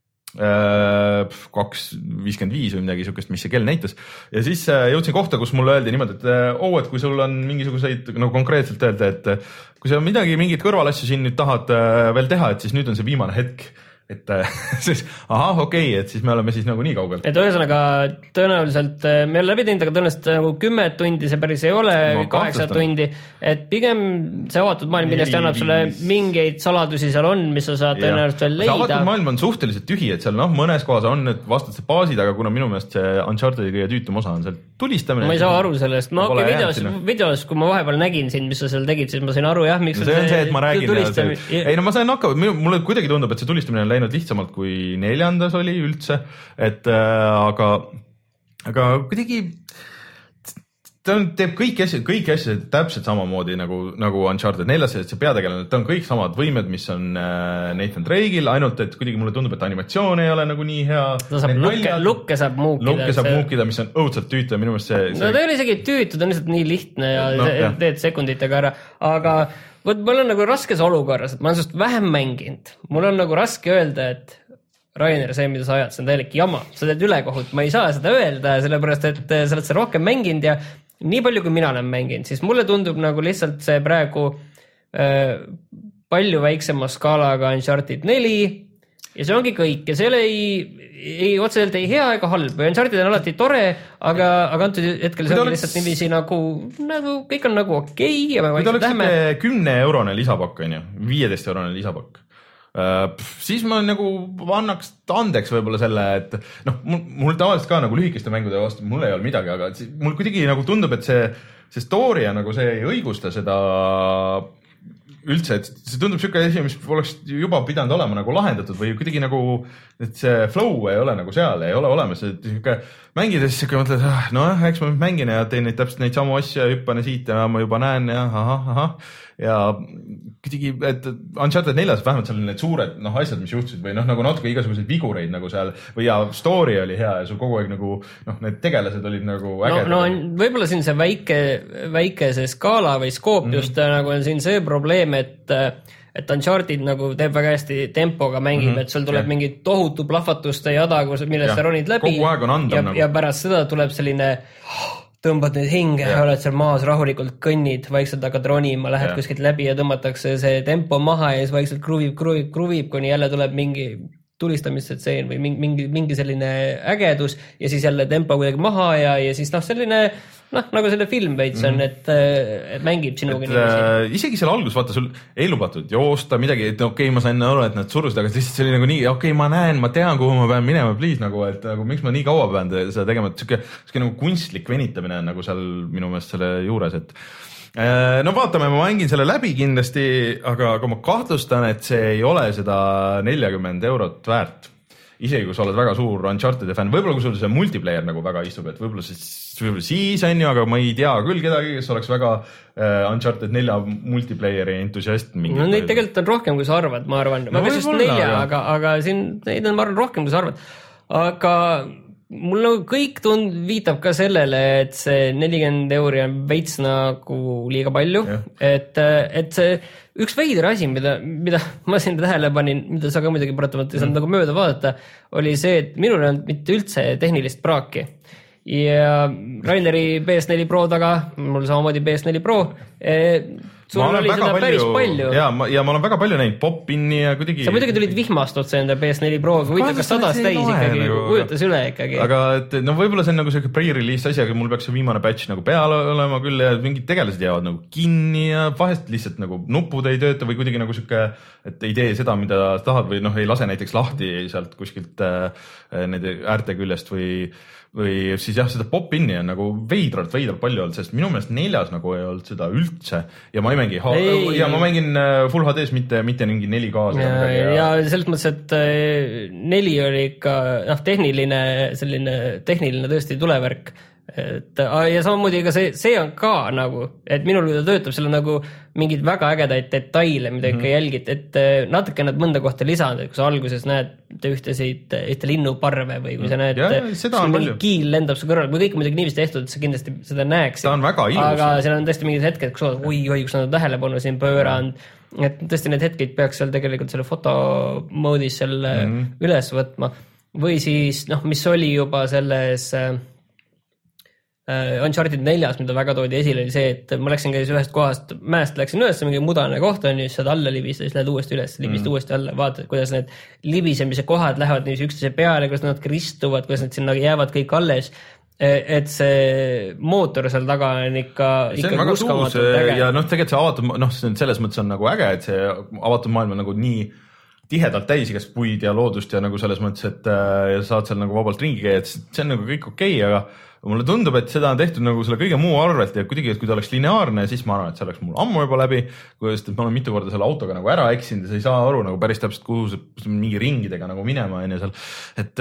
kaks viiskümmend viis või midagi siukest, mis see kell näitas ja siis jõudsin kohta, kus mulle öeldi niimoodi, et oo, et kui sul on mingisuguseid nagu konkreetselt öelda, et kui sa midagi, mingit kõrvalasju siin nüüd tahad veel teha, et siis nüüd on see viimane hetk, et siis ahah, okei okay,, et siis me oleme siis nagu nii kaugel. Et ühesõnaga tõenäoliselt me oleme läbi teinud, aga tõenäoliselt nagu kümme tundi see päris ei ole, no, kaheksa tundi, et pigem see avatud maailm kindlasti annab sulle mingeid saladusi seal on, mis sa saad tõenäoliselt veel leida. Avatud maailm on suhteliselt tühi, et seal noh, mõnes kohas on need vastatsed baasid, aga kuna minu meelest see Unchartedi kõige tüütum osa on seal tulistamine. Ma ei saa aru sellest, ma okei videos, videos, kui ma vahepeal nägin sind, mis sa seal tegid, siis ma sain aru jah, miks no, see on see, et ma räägin tulistamine. Ei no ma sain hakka, mulle kuidagi tundub, et see tulistamine on läinud lihtsamalt kui neljandas oli üldse, et äh, aga, aga kuidagi ta on, teeb kõiki asju, kõiki asju täpselt samamoodi nagu, nagu Uncharted neljas, et see peategelane, ta on kõik samad võimed, mis on Nathan Drake'il, ainult et kuidagi mulle tundub, et animatsioon ei ole nagu nii hea. ta saab lukke, lukke saab muukida. Lukke saab see... muukida, mis on õudselt tüütu ja minu meelest see, see... no ta ei ole isegi tüütu, ta on lihtsalt nii lihtne ja no, teed sekunditega ära, aga võt, mul on nagu raskes olukorras, et ma olen sest vähem mänginud. Mul on nagu raske öelda, et Rainer, see, mida sa ajad, see on täielik jama. Sa teed ülekohut, ma ei saa seda öelda, sellepärast, et sa oled see rohkem mänginud ja nii palju, kui mina olen mänginud, siis mulle tundub nagu lihtsalt see praegu äh, palju väiksema skaalaga Uncharted neli ja see ongi kõik ja see ei, ei otseselt ei hea ega halb. Uncharted on alati tore, aga, aga antud hetkel see on oleks... lihtsalt niiviisi nagu, nagu kõik on nagu okei okay, ja me vaikselt läheme. kümne eurone lisapakk on ju, viieteist eurone lisapakk. Uh, siis ma nagu annaks andeks võib-olla selle, et noh, mul, mul tavaliselt ka nagu lühikeste mängude vastu, mul ei ole midagi, aga mul kuidagi nagu tundub, et see, see story ja nagu see ei õigusta seda üldse, et see tundub niisugune asi, mis oleks juba pidanud olema nagu lahendatud või kuidagi nagu, et see flow ei ole nagu seal, ei ole olemas, et niisugune mängides niisugune mõtled, ah, no eks ma mängin ja teen neid täpselt neid samu asju ja hüppane siit ja ma juba näen ja ahah, ahah ja kuidagi, et Uncharted neljas vähemalt seal need suured noh, asjad, mis juhtusid või noh, nagu natuke igasuguseid vigureid nagu seal või ja story oli hea ja sul kogu aeg nagu noh, need tegelased olid nagu ägedad. No, no võib-olla siin see väike, väike see skaala või skoop mm. just nagu on siin see probleem, et et Uncharted nagu teeb väga hästi tempoga mängib, mm -hmm. et sul tuleb yeah. mingi tohutu plahvatuste jada, millest sa ronid läbi kogu aeg on andam ja, nagu. Ja pärast seda tuleb selline tõmbad nüüd hinge ja oled seal maas rahulikult kõnnid, vaikselt hakkad ronima, lähed ja. Kuskilt läbi ja tõmmatakse see tempo maha ja siis vaikselt kruvib, kruvib, kruvib, kuni jälle tuleb mingi tulistamissetseen või mingi, mingi, mingi selline ägedus ja siis jälle tempo kuidagi maha ja, ja siis noh, selline noh, nagu selle film veits on, et, et mängib sinuga niimoodi. Äh, isegi seal algus, vaata, sul ei lubatud joosta midagi, et okei okay,, ma sain aru, et nad surusid, aga lihtsalt see oli nagu nii, okei okay,, ma näen, ma tean, kuhu ma pean minema, please, nagu, et nagu, miks ma nii kaua pean seda tegema, et siuke, siuke nagu kunstlik venitamine on nagu seal minu meelest selle juures, et no vaatame, ma mängin selle läbi kindlasti, aga, aga ma kahtlustan, et see ei ole seda neljakümmend eurot väärt. Isegi kui sa oled väga suur Uncharted'i fänn, võib-olla kui sul see multiplayer nagu väga istub, et võib-olla siis, võib-olla siis on ju, aga ma ei tea küll kedagi, kes oleks väga uh, Uncharted nelja multiplayeri entusiast. No neid tegelikult on rohkem, kui sa arvad, ma arvan. No, ma just nelja, aga, aga siin neid on, ma arvan, rohkem, kui sa arvad. Aga mul nagu kõik tund viitab ka sellele, et see nelikümmend euri on veits nagu liiga palju, et, et see üks veider asi, mida, mida ma siin tähele panin, mida sa ka muidugi paratamata ei saanud mm. nagu mööda vaadata, oli see, et minul ei olnud mitte üldse tehnilist praaki. Ja Raineri P S neli Pro taga, mul samamoodi P S neli Pro, sul oli seda palju, päris palju. Ja ma, ja ma olen väga palju näinud pop-inni ja kuidagi... Sa muidugi tulid vihmast otse enda P S neli Pro, kui võita kas sadas täis ikkagi, nagu, kujutas üle ikkagi. Aga et, no võib-olla see on nagu see pre-release asi, aga mul peaks see viimane patch nagu peal olema küll ja mingid tegelased jäävad nagu kinni ja vahest lihtsalt nagu nupud ei tööta või kuidagi nagu siuke, et ei tee seda, mida tahad või noh, ei lase näiteks lahti sealt kuskilt äh, nende äärte küljest või või siis jah, seda pop-inni on nagu veidralt, veidralt palju olnud, sest minu meelest neljas nagu ei olnud seda üldse ja ma ei mängi ei, ja ma mängin Full H D-s, mitte, mitte mingi neli K. Ja, ja, ja selles mõttes, et neli oli ikka noh, tehniline, selline tehniline tõesti tulevärk. Et, ja samamoodi ka see, see on ka nagu, et minul kui ta töötab, seal on nagu mingid väga ägedaid detaile, mida ikka mm. jälgid, et natuke nad mõnda kohta lisanud, et kui sa alguses näed ühtesid, ühte linnuparve või kui sa näed, mingi kiil lendab su kõrval, kui kõik muidugi niiviisi tehtud, et sa kindlasti seda näeksid. Ta on väga ilus. Aga seal on tõesti mingid hetked, kus oi, oi, kus nad on tähelepanu siin pööranud, et tõesti need hetkid peaks seal tegelikult selle fotomoodis selle mm. üles võtma. Või siis, noh, mis oli juba selles Uncharted neljas, mida väga toodi esile, oli see, et ma läksin käis ühest kohast, mäest läksin üles, mingi mudane koht on, siis saad alla libista, siis lähed uuesti üles, libist mm. uuesti alla, vaatad, kuidas need libisemise kohad lähevad niiviisi üksteise peale, kuidas nad kristuvad, kuidas nad sinna jäävad kõik alles, et see mootor seal taga on ikka, ikka uskamatult äge. Ja noh, tegelikult see avatud, noh, selles mõttes on nagu äge, et see avatud maailm on nagu nii tihedalt täis igast puid ja loodust ja nagu selles mõttes, et ja saad seal nagu vabalt ringi käia, et see on nagu kõik okei, aga mulle tundub, et seda on tehtud nagu selle kõige muu arvelt ja kuidagi, et kui ta oleks lineaarne, siis ma arvan, et see oleks mul ammu juba läbi, sest ma olen mitu korda selle autoga nagu ära eksinud ja sa ei saa aru nagu päris täpselt, kuhu see mingi ringidega nagu minema on ja seal, et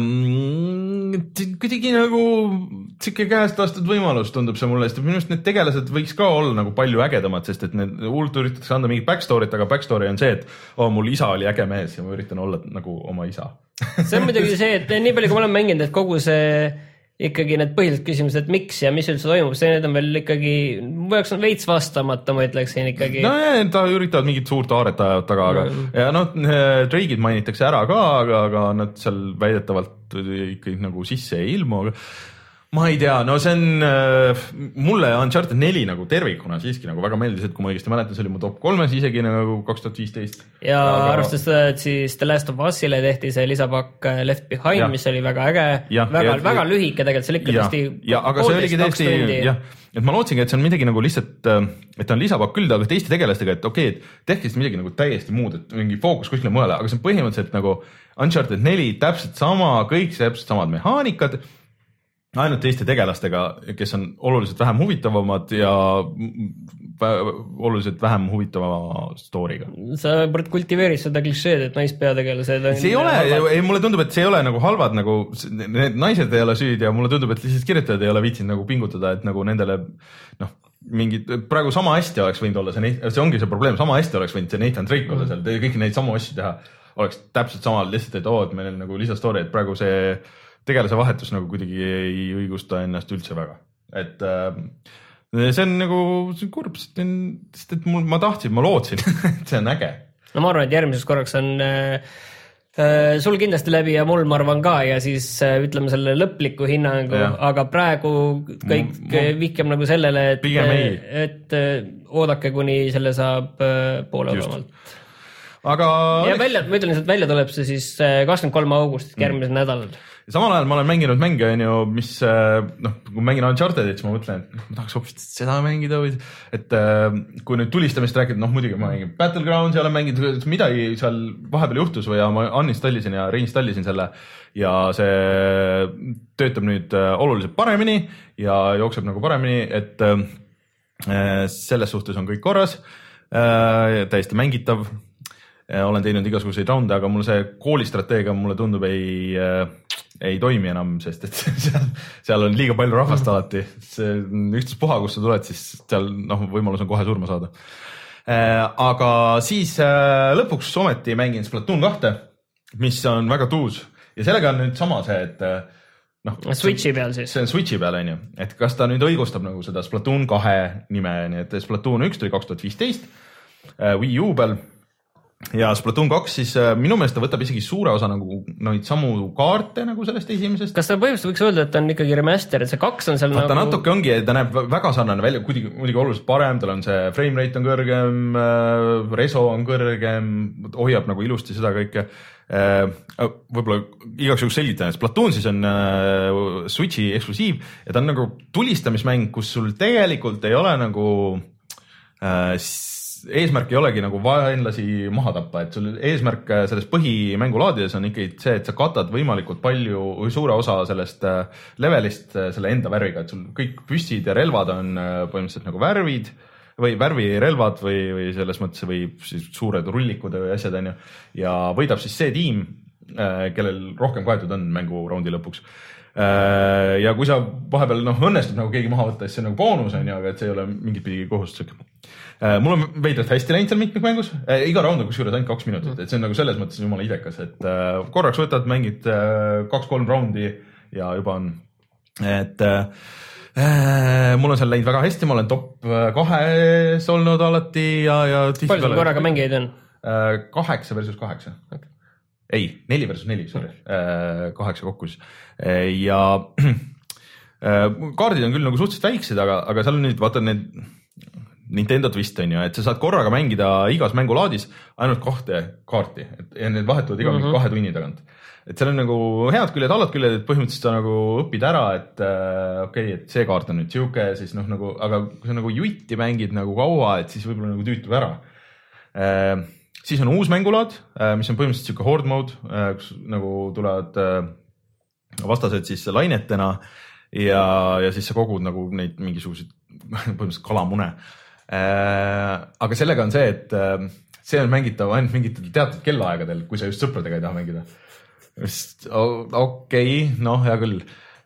ähm, kuidagi nagu siuke käest lastud võimalus tundub see mulle, sest minu arust need tegelased võiks ka olla nagu palju ägedamad, sest et need hullult üritatakse anda mingit backstory't, aga backstory on see, et oh, mul isa oli äge mees ja ma üritan olla nagu oma isa. See on muidugi see, et nii palju kui ma olen mänginud, et kogu see ikkagi need põhilised küsimused, et miks ja mis üldse toimub, see need on veel ikkagi, võiks on veits vastamata, ma ütleksin ikkagi. No ja, ta üritavad mingit suurt aaret ajavad taga, aga mm. ja noh, Drake'id mainitakse ära ka, aga, aga nad seal väidetavalt ikkagi nagu sisse ei ilmu, aga ma ei tea, no see on äh, mulle Uncharted neli nagu tervikuna siiski nagu väga meeldis, et kui ma õigesti mäletan, see oli mu top kolmes isegi nagu kaks tuhat viisteist. Ja aga... arvestades seda, et siis The Last of Us'ile tehti see lisapakk Left Behind, ja. Mis oli väga äge, ja, väga, ja, väga ja, lühike tegelikult, see oli tõesti ja, aga see oligi tõesti, jah, et ma lootsingi, et see on midagi nagu lihtsalt, et on lisapakk küll, aga teiste tegelastega, et okei, et tehke siis midagi nagu täiesti muud, et mingi fookus kuskile mujale, aga see on põhimõtteliselt nagu Uncharted neli, täpselt sama, kõik täpselt samad mehaanikad, ainult teiste tegelastega, kes on oluliselt vähem huvitavamad ja oluliselt vähem huvitava story'ga. Sa kultiveerid seda klišeed, et naispeategelased see ei ole, ei, mulle tundub, et see ei ole nagu halvad, nagu need naised ei ole süüd ja mulle tundub, et lihtsalt kirjutajad ei ole viitsinud nagu pingutada, et nagu nendele noh, mingid, praegu sama hästi oleks võinud olla see, see ongi see probleem, sama hästi oleks võinud see Nathan Drake olla seal, kõiki neid samu asju teha, oleks täpselt samal lihtsalt, et oo, et meil on nagu lisastory, et praegu see tegelase vahetus nagu kuidagi ei õigusta ennast üldse väga. Et äh, see on nagu see on kurb, sest et mul, ma tahtsin, ma lootsin, et see on äge. No ma arvan, et järgmises korraks on äh, sul kindlasti läbi ja mul ma arvan ka ja siis äh, ütleme selle lõpliku hinnangu, aga praegu kõik ma, vihkem nagu sellele, et, et äh, oodake, kuni selle saab äh, poole odavamalt. Aga ja välja, ma ütlen, et välja tuleb see siis kakskümmend kolm augustit järgmisel mm. nädalal. Ja samal ajal ma olen mänginud mänge, on ju, mis, noh, kui mängin Uncharted'it, siis ma mõtlen, et ma tahaks hoopis seda mängida või, et kui nüüd tulistamist rääkida, noh, muidugi ma mängin Battlegrounds ja olen mänginud, midagi seal vahepeal juhtus või ja ma uninstallisin ja reinstallisin selle ja see töötab nüüd oluliselt paremini ja jookseb nagu paremini, et selles suhtes on kõik korras, täiesti mängitav. Olen teinud igasuguseid raunde, aga mul see koolistrateegia mulle tundub ei, ei toimi enam, sest et seal, seal on liiga palju rahvast alati. See ükstas puha, kus sa tuled, siis seal noh, võimalus on kohe surma saada. Aga siis lõpuks ometi mängin Splatoon kahte, mis on väga tuus ja sellega on nüüd sama see, et noh, Switchi peal siis. See on Switchi peal, on ju, et kas ta nüüd õigustab nagu seda Splatoon kahe nime, nii et Splatoon üks tuli kaks tuhat viisteist Wii U peal. Ja Splatoon kaks siis minu meelest ta võtab isegi suure osa nagu neid samu kaarte nagu sellest esimesest. Kas ta põhimõtteliselt võiks öelda, et ta on ikkagi remaster, et see kaks on seal ta, nagu... Ta natuke ongi, ta näeb väga sarnane välja, kuidagi, kuidagi oluliselt parem, tal on see frame rate on kõrgem, reso on kõrgem, hoiab nagu ilusti seda kõike. Võib-olla igaks juhuks selgitan, et Splatoon siis on Switchi eksklusiiv ja ta on nagu tulistamismäng, kus sul tegelikult ei ole nagu eesmärk ei olegi nagu vaenlasi maha tappa, et sul eesmärk selles põhimängulaadides on ikkagi see, et sa katad võimalikult palju või suure osa sellest levelist selle enda värviga, et sul kõik püssid ja relvad on põhimõtteliselt nagu värvid või värvirelvad või, või selles mõttes või siis suured rullikud või asjad on ju ja võidab siis see tiim, kellel rohkem kaetud on mänguraundi lõpuks. Ja kui sa vahepeal noh, õnnestub nagu keegi maha võtta, siis see on nagu boonus on ju, aga et see ei ole mingit pidi kohustuslik. Mul on veidrat hästi läinud seal mitmikmängus, iga raund on kusjuures ainult kaks minutit, et see on nagu selles mõttes jumala idekas, et korraks võtad, mängid kaks-kolm raundi ja juba on, et äh, mul on seal läinud väga hästi, ma olen top kahes olnud alati ja, ja palju sul korraga mängijaid on? Kaheksa versus kaheksa okay. Ei, neli versus neli, sorry, kaheksa kokku siis ja kaardid on küll nagu suhteliselt väiksed, aga, aga seal on nüüd, vaata need Nintendo twist on ju, et sa saad korraga mängida igas mängulaadis ainult kahte kaarti et, ja need vahetuvad iga mm-hmm. kahe tunni tagant. Et seal on nagu head küljed, halvad küljed, et põhimõtteliselt sa nagu õpid ära, et äh, okei okay,, et see kaart on nüüd siuke, siis noh nagu, aga kui sa nagu jutti mängid nagu kaua, et siis võib-olla nagu tüütub ära äh,. Siis on uus mängulaad, äh, mis on põhimõtteliselt siuke horde mode, äh, kus nagu tulevad äh, vastased siis lainetena ja, ja siis sa kogud nagu neid mingisuguseid põhimõtteliselt kalamune. Aga sellega on see, et see on mängitav ainult mingitel teatud kellaaegadel, kui sa just sõpradega ei taha mängida. Okei, okay, noh, hea küll.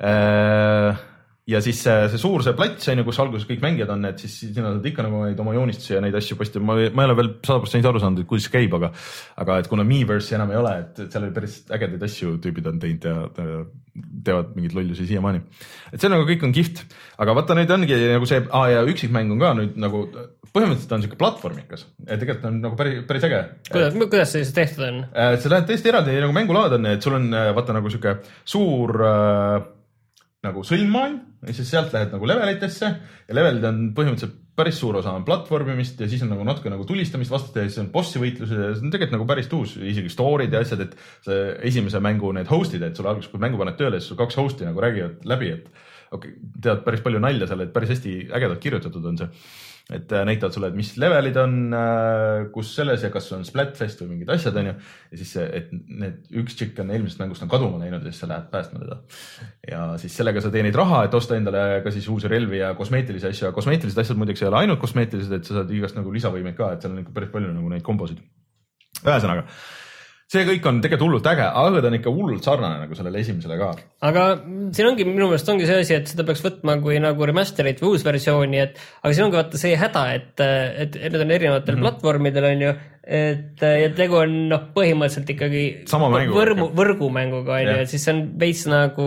Ja siis see, see suur see plats, kus alguses kõik mängijad on, et siis sina saad ikka nagu neid oma joonistusi ja neid asju posti. Ma, ma ei ole veel sada protsenti aru saanud, et kuidas see käib, aga, aga et kuna Miiverse enam ei ole, et seal oli päris ägedaid asju tüübid on teinud ja teevad mingid lollusi siiamaani. Et see nagu kõik on kihvt, aga vaata nüüd ongi nagu see, aa ja üksikmäng on ka nüüd nagu põhimõtteliselt on siuke platvormikas ja tegelikult on nagu päris, päris äge. Kuidas, kuidas see tehtud on? See lähed tõesti eraldi nagu mängulaad on, et sul on vaata nagu siuke suur äh, nagu sõlmmaan ja siis sealt lähed nagu levelitesse ja levelid on põhimõtteliselt päris suur osa on platvormimist ja siis on nagu natuke nagu tulistamist vastaste ja siis on bossi võitlused ja see on tegelikult nagu päris tuus, isegi story'd ja asjad, et see esimese mängu need host'id, et sul alguses, kui mängu paned tööle, siis sul kaks host'i nagu räägivad läbi, et okei, okay, tead päris palju nalja seal, et päris hästi ägedalt kirjutatud on see. Et näitavad sulle, et mis levelid on, kus selles ja kas on Splatfest või mingid asjad on ju. Ja siis see, et need üks tšikk on eelmisest mängust on kaduma läinud ja siis sa lähed päästma teda. Ja siis sellega sa teenid raha, et osta endale ka siis uusi relvi ja kosmeetilisi asju. Kosmeetilised asjad muideks ei ole ainult kosmeetilised, et sa saad igast nagu lisavõimeid ka, et seal on ikka päris palju nagu neid kombosid. Ühesõnaga, see kõik on tegelikult hullult äge, aga ta on ikka hullult sarnane nagu sellele esimesele ka. Aga siin ongi, minu meelest ongi see asi, et seda peaks võtma kui nagu remasterit või uus versiooni, et aga siin ongi vaata see häda, et, et need on erinevatel mm-hmm. platvormidel on ju, et ja tegu on noh, põhimõtteliselt ikkagi võrgu, võrgumänguga on ju, et siis see on veits nagu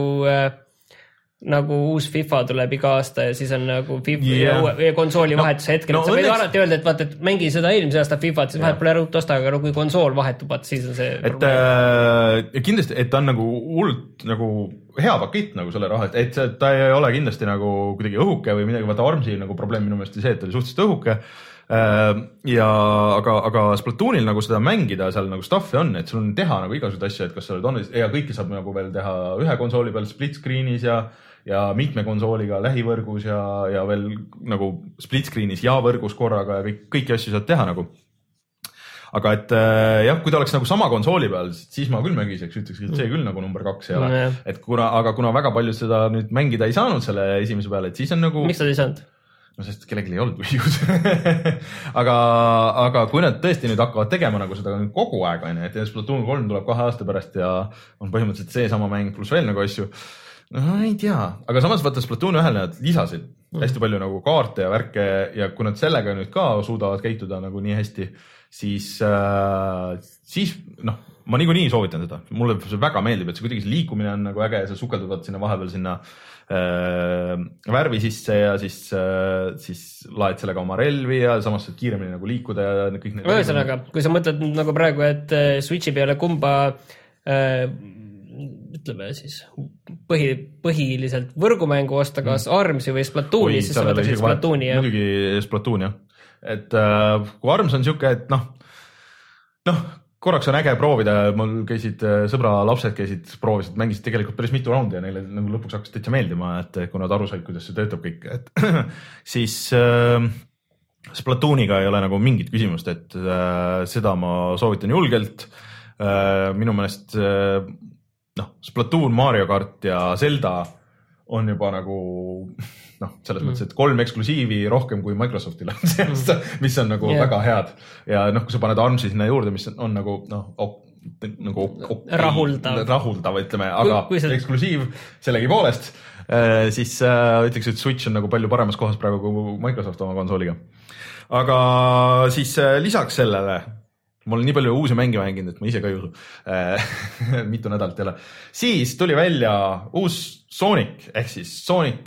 nagu uus FIFA tuleb iga aasta ja siis on nagu FIFA yeah. ja konsooli vahetuse hetkel, no, et sa võid alati öelda, et vaata, et mängi seda eelmise aasta FIFA-t, siis vahet pole rõut osta, aga kui konsool vahetub, siis on see et äh, kindlasti, et ta on nagu hullult nagu hea pakett nagu selle raha, et see, ta ei ole kindlasti nagu kuidagi õhuke või midagi, vaata Armsi nagu probleem minu meelest see, et ta oli suhteliselt õhuke äh, ja aga, aga Splatoonil nagu seda mängida seal nagu stuffi on, et sul on teha nagu igasuguseid asju, et kas sa oled on ja kõiki saab nagu veel teha ühe konsooli peal split screen'is ja ja mitme konsooliga lähivõrgus ja, ja veel nagu split screen'is ja võrgus korraga ja kõik, kõiki asju saad teha nagu. Aga et jah, kui ta oleks nagu sama konsooli peal, siis ma küll mängiseks, ütleks, et see küll nagu number kaks ei ole. Mm. Et kuna, aga kuna väga palju seda nüüd mängida ei saanud selle esimese peale, et siis on nagu... Miks ta ei saanud? No sest kellelgi ei olnud võius. aga, aga kui nad tõesti nüüd hakkavad tegema nagu seda kogu aeg, et Splatoon kolm tuleb kahe aasta pärast ja on põhimõtteliselt see sama mäng pluss veel nagu asju, no ei tea, aga samas võttes Splatoon ühele nad lisasid mm. hästi palju nagu kaarte ja värke ja kui nad sellega nüüd ka suudavad käituda nagu nii hästi, siis, äh, siis noh, ma niikuinii soovitan seda. Mulle see väga meeldib, et see kuidagi see liikumine on nagu äge ja sa sukelduvad sinna vahepeal sinna äh, värvi sisse ja siis, äh, siis laed sellega oma relvi ja samas saad kiiremini nagu liikuda ja kõik need... Ühesõnaga, kui sa mõtled nagu praegu, et Switchi peale kumba äh, ütleme siis põhi, põhiliselt võrgumängu osta, kas mm. Armsi või Splatooni, siis sa võtaksid Splatooni. Muidugi Splatoon, jah. Et äh, kui Arms on siuke, et noh, noh, korraks on äge proovida, mul käisid sõbra lapsed käisid, proovisid, mängisid tegelikult päris mitu raundi ja neile nagu lõpuks hakkas täitsa meeldima, et kui nad aru said, kuidas see töötab kõik, et siis äh, Splatooniga ei ole nagu mingit küsimust, et äh, seda ma soovitan julgelt. Äh, minu meelest äh, noh, Splatoon, Mario Kart ja Zelda on juba nagu noh, selles mm. mõttes, et kolm eksklusiivi rohkem kui Microsoftil on sellest, mis on nagu yeah. väga head. Ja noh, kui sa paned Armsi sinna juurde, mis on, on nagu noh, op, nagu okay, rahuldav, rahuldav, ütleme, aga kui, kui see... eksklusiiv sellegi poolest, siis äh, ütleks, et Switch on nagu palju paremas kohas praegu kui Microsoft oma konsooliga. Aga siis äh, lisaks sellele ma olen nii palju uusi mänge mänginud, et ma ise ka ei usu. Mitu nädalat jälle. Siis tuli välja uus Sonic, ehk siis Sonic,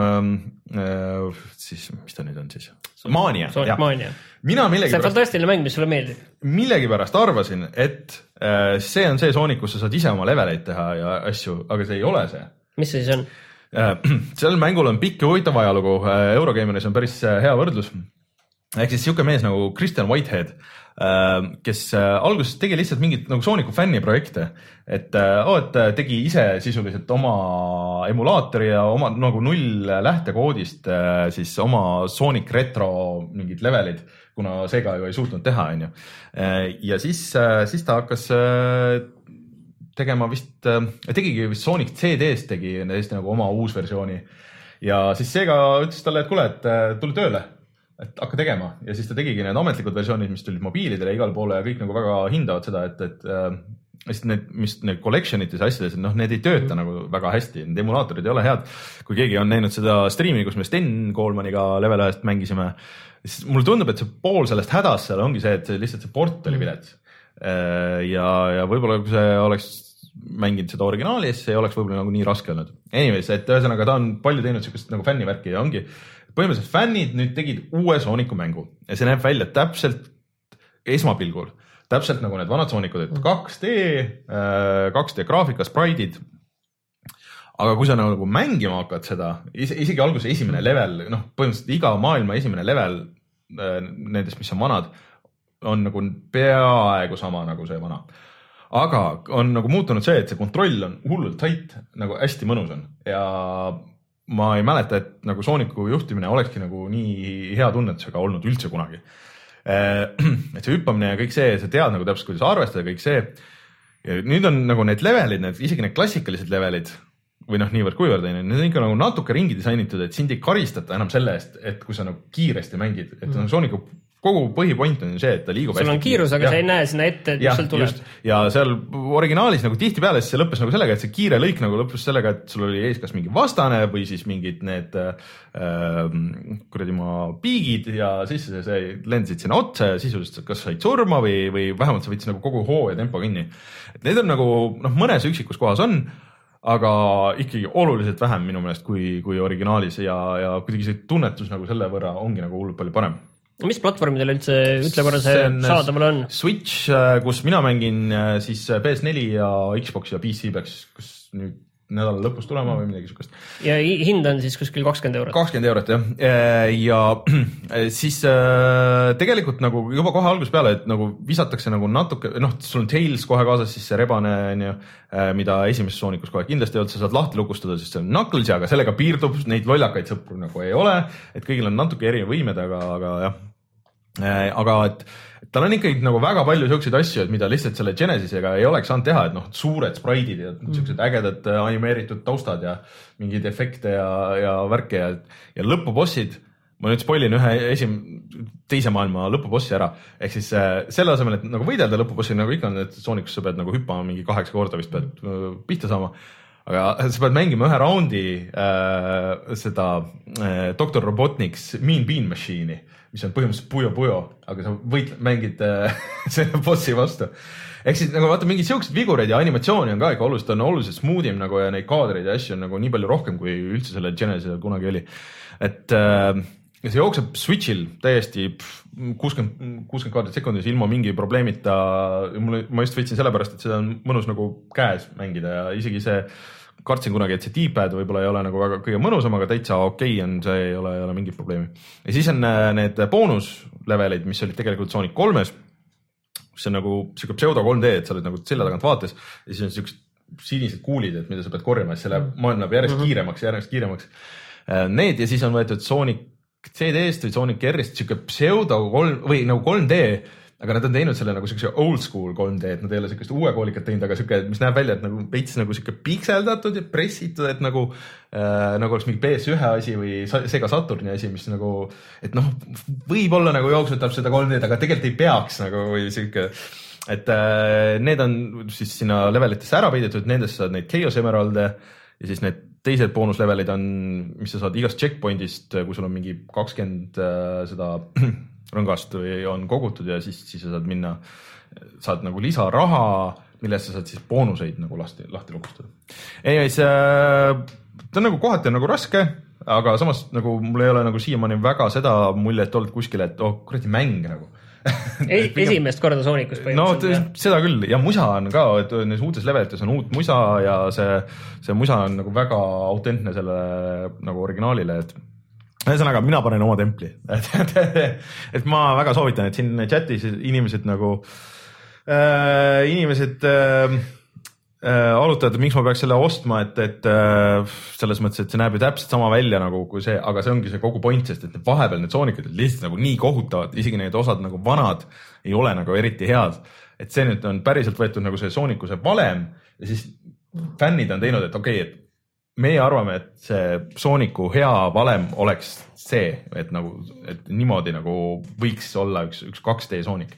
äh, siis, mis ta nüüd on siis? Mania. Sonic Mania. Mina millegi see on fantastiline mäng, mis sulle meeldib. Millegi pärast arvasin, et äh, see on see Sonic, kus sa saad ise oma leveleid teha ja asju, aga see ei ole see. Mis see siis on? Äh, sellel mängul on pikk ja huvitav ajalugu. Äh, Eurogameris on päris hea võrdlus. Ehk siis siuke mees nagu Christian Whitehead, kes alguses tegi lihtsalt mingit nagu Sooniku fänni projekte, et, oh, et tegi ise sisuliselt oma emulaatori ja oma nagu null lähtekoodist siis oma Sonic Retro mingid levelid, kuna Sega ju ei suutnud teha, on ju. Ja siis, siis ta hakkas tegema vist, tegigi vist Sonic C D-st tegi täiesti nagu oma uus versiooni ja siis Sega ütles talle, et kuule, et tule tööle, et hakka tegema ja siis ta tegigi need ametlikud versioonid, mis tulid mobiilidele igal poole ja kõik nagu väga hindavad seda, et, et sest need, mis need collection'ites ja asjades, noh, need ei tööta mm. nagu väga hästi, need emulaatorid ei ole head. Kui keegi on näinud seda striimi, kus me Sten Koolmaniga level ühest mängisime, siis mulle tundub, et see pool sellest hädas seal ongi see, et see, lihtsalt see port oli vilets. Ja, ja võib-olla kui see oleks mänginud seda originaali, siis ei oleks võib-olla nagu nii raske olnud. Anyways, et ühesõnaga ta on palju teinud sellist nagu fännivärki ja ongi põhimõtteliselt fännid nüüd tegid uue Sooniku mängu ja see näeb välja täpselt esmapilgul. Täpselt nagu need vanad Soonikud, et kaks D, kaks D graafika, spraidid. Aga kui sa nagu mängima hakkad seda, isegi alguses esimene level, noh, põhimõtteliselt iga maailma esimene level nendest, mis on vanad, on nagu peaaegu sama nagu see vana. Aga on nagu muutunud see, et see kontroll on hullult tight, nagu hästi mõnus on. Ja ma ei mäleta, et nagu Sooniku juhtimine olekski nagu nii hea tunnetusega olnud üldse kunagi. Et see hüppamine ja kõik see, sa tead nagu täpselt, kuidas arvestada kõik see. Ja nüüd on nagu need levelid, need, isegi need klassikalised levelid või noh, niivõrd kuivõrd, need on ikka nagu natuke ringi disainitud, et sind ei karistata enam selle eest, et kui sa nagu kiiresti mängid, et mm. Sooniku kogu põhipoint on see, et ta liigub sul on kiirus, aga ja. Sa ei näe sinna ette, et mis sul tuleb. Ja seal originaalis nagu tihti peale see lõppes nagu sellega, et see kiire lõik nagu lõppes sellega, et sul oli ees kas mingi vastane või siis mingid need äh, kuradi ma piigid ja siis see lendasid sinna otsa ja sisuliselt kas said surma või, või vähemalt sa võtsid nagu kogu hoo ja tempo kinni. Et need on nagu, noh, mõnes üksikus kohas on, aga ikkagi oluliselt vähem minu meelest kui, kui originaalis ja, ja kuidagi see tunnetus nagu selle võrra ongi nagu hullult palju parem. Mis platvormidel üldse, ütle korra see, see saadaval on? Switch, kus mina mängin siis P S four ja Xbox ja P C peaks, kus nüüd nädala lõpus tulema või midagi sukast. Ja hind on siis kuskil kakskümmend eurot. kakskümmend eurot, jah. Ja siis tegelikult nagu juba kohe algus peale, et nagu visatakse nagu natuke, noh, sul on Tails kohe kaasas, siis see rebane, mida esimeses Soonikus kohe kindlasti ei olnud, sa saad lahti lukustada, siis see on Knuckles, aga sellega piirdub, neid lollakaid sõpru nagu ei ole, et kõigil on natuke erinevad võimed, aga, aga jah. Aga et tal on ikkagi nagu väga palju selliseid asju, et mida lihtsalt selle Genesisega ei oleks saanud teha, et noh, suured spraidid ja sellised ägedad animeeritud taustad ja mingeid efekte ja, ja värke ja, ja lõpubossid, ma nüüd spoilin ühe esim, teise maailma lõpubossi ära, ehk siis selle asemel, et nagu võidelda lõpubossi, nagu ikka on, et Soonikus sa pead nagu hüppama mingi kaheksa korda vist pead pihta saama, aga sa pead mängima ühe raundi äh, seda äh, doktor Robotniks Mean Bean Machine'i, mis on põhimõtteliselt pujo-pujo, aga sa võid mängid äh, selle bossi vastu. Ehk siis nagu vaata mingid siuksed vigureid ja animatsiooni on ka ikka oluliselt, on oluliselt smoothim nagu ja neid kaadreid ja asju on nagu nii palju rohkem, kui üldse selle Genesisel kunagi oli. Et äh, see jookseb Switchil täiesti kuuskümmend, kuuskümmend kaadrit sekundis ilma mingi probleemita. Mulle, ma just võtsin sellepärast, et seda on mõnus nagu käes mängida ja isegi see kartsin kunagi, et see D-pad võib-olla ei ole nagu väga kõige mõnusam, aga täitsa okei on, see ei ole, ei ole mingit probleemi. Ja siis on need boonuslevelid, mis olid tegelikult Sonic kolmes, mis on nagu siuke pseudo kolm D, et sa oled nagu selja tagant vaates ja siis on siuksed sinised kuulid, et mida sa pead korjama, siis selle maailm läheb järjest kiiremaks, järjest kiiremaks. Need ja siis on võetud Sonic C D-st või Sonic R-ist siuke pseudo kolm või nagu kolm D, aga nad on teinud selle nagu siukse old school kolm D, et nad ei ole siukest uue koolikat teinud, aga siuke, mis näeb välja, et nagu veits nagu siuke pikseldatud ja pressitud, et nagu äh, nagu oleks mingi P S üks asi või Sega Saturni asi, mis nagu, et noh, võib-olla nagu jooksutab seda kolm D-d, aga tegelikult ei peaks nagu või siuke, et äh, need on siis sinna levelitesse ära peidetud, nendest saad neid Chaos Emeralde ja siis need teised boonuslevelid on, mis sa saad igast checkpointist, kui sul on mingi kakskümmend äh, seda rõngast või on kogutud ja siis, siis sa saad minna, saad nagu lisaraha, millest sa saad siis boonuseid nagu lahti, lahti lukustada. Ei, see, ta on nagu kohati on nagu raske, aga samas nagu mul ei ole nagu siiamaani väga seda muljet olnud kuskile, et oh, kuradi mäng nagu. Esimest korda Soonikus põhimõtteliselt. No seda küll ja musa on ka, et neis uutes levelites on uut musa ja see, see musa on nagu väga autentne selle nagu originaalile, et ühesõnaga, mina panen oma templi, et, et, et ma väga soovitan, et siin chatis inimesed nagu äh, inimesed äh, arutad, miks ma peaks selle ostma, et, et selles mõttes, et see näeb ju täpselt sama välja nagu kui see, aga see ongi see kogu point, sest et vahepeal need Sonicid lihtsalt nagu nii kohutavad, isegi need osad nagu vanad ei ole nagu eriti head, et see nüüd on päriselt võetud nagu see Sonicu see valem ja siis fännid on teinud, et okei, okay, et meie arvame, et see Sonicu hea valem oleks see, et nagu, et niimoodi nagu võiks olla üks, üks kaks D Sonic.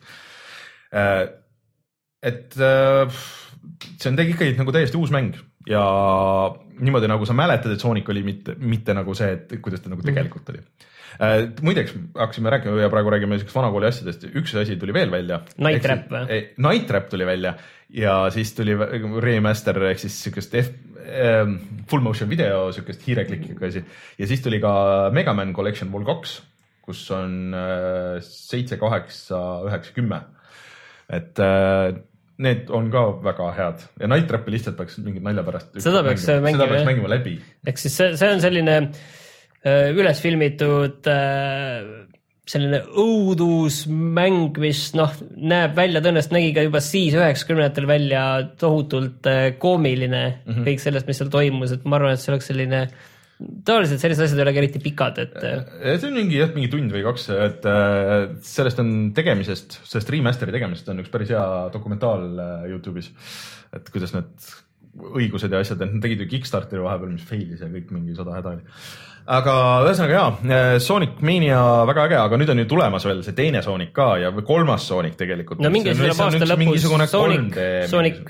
Et see on tegi ikkagi nagu täiesti uus mäng ja niimoodi nagu sa mäletad, et Sonic oli mitte, mitte nagu see, et kuidas ta nagu tegelikult oli. Muideks hakkasime rääkima ja praegu räägime üks vanakooli asjadest, üks asi tuli veel välja. Night Trap või? Night Trap tuli välja ja siis tuli remaster ehk siis sükest F, äh, full motion video, sükest hiireklikkiga asi ja siis tuli ka Mega Man Collection Vol kaks, kus on äh, seitse, kaheksa, üheksa, kümme. Et äh, need on ka väga head ja Night Trapi lihtsalt peaks mingid nalja pärast seda peaks mängima, mängima, seda peaks mängima läbi. Ehk siis see, see on selline äh, üles filmitud äh, selline õudusmäng, mis noh, näeb välja, tõenäoliselt nägi ka juba siis üheksakümnendatel välja tohutult äh, koomiline mm -hmm. kõik sellest, mis seal toimus, et ma arvan, et see oleks selline tavaliselt sellised asjad ei olegi eriti pikad, et see on mingi, jah, mingi tund või kaks, et sellest on tegemisest, sellest remasteri tegemisest on üks päris hea dokumentaal YouTube'is, et kuidas need õigused ja asjad, et nad tegid ju Kickstarteri vahepeal, mis failis ja kõik mingi sada häda oli. Aga ühesõnaga jaa, Sonic Mania väga äge, aga nüüd on ju tulemas veel see teine Sonic ka ja kolmas Sonic tegelikult. No mingi selle aasta lõpus Sonic, Sonic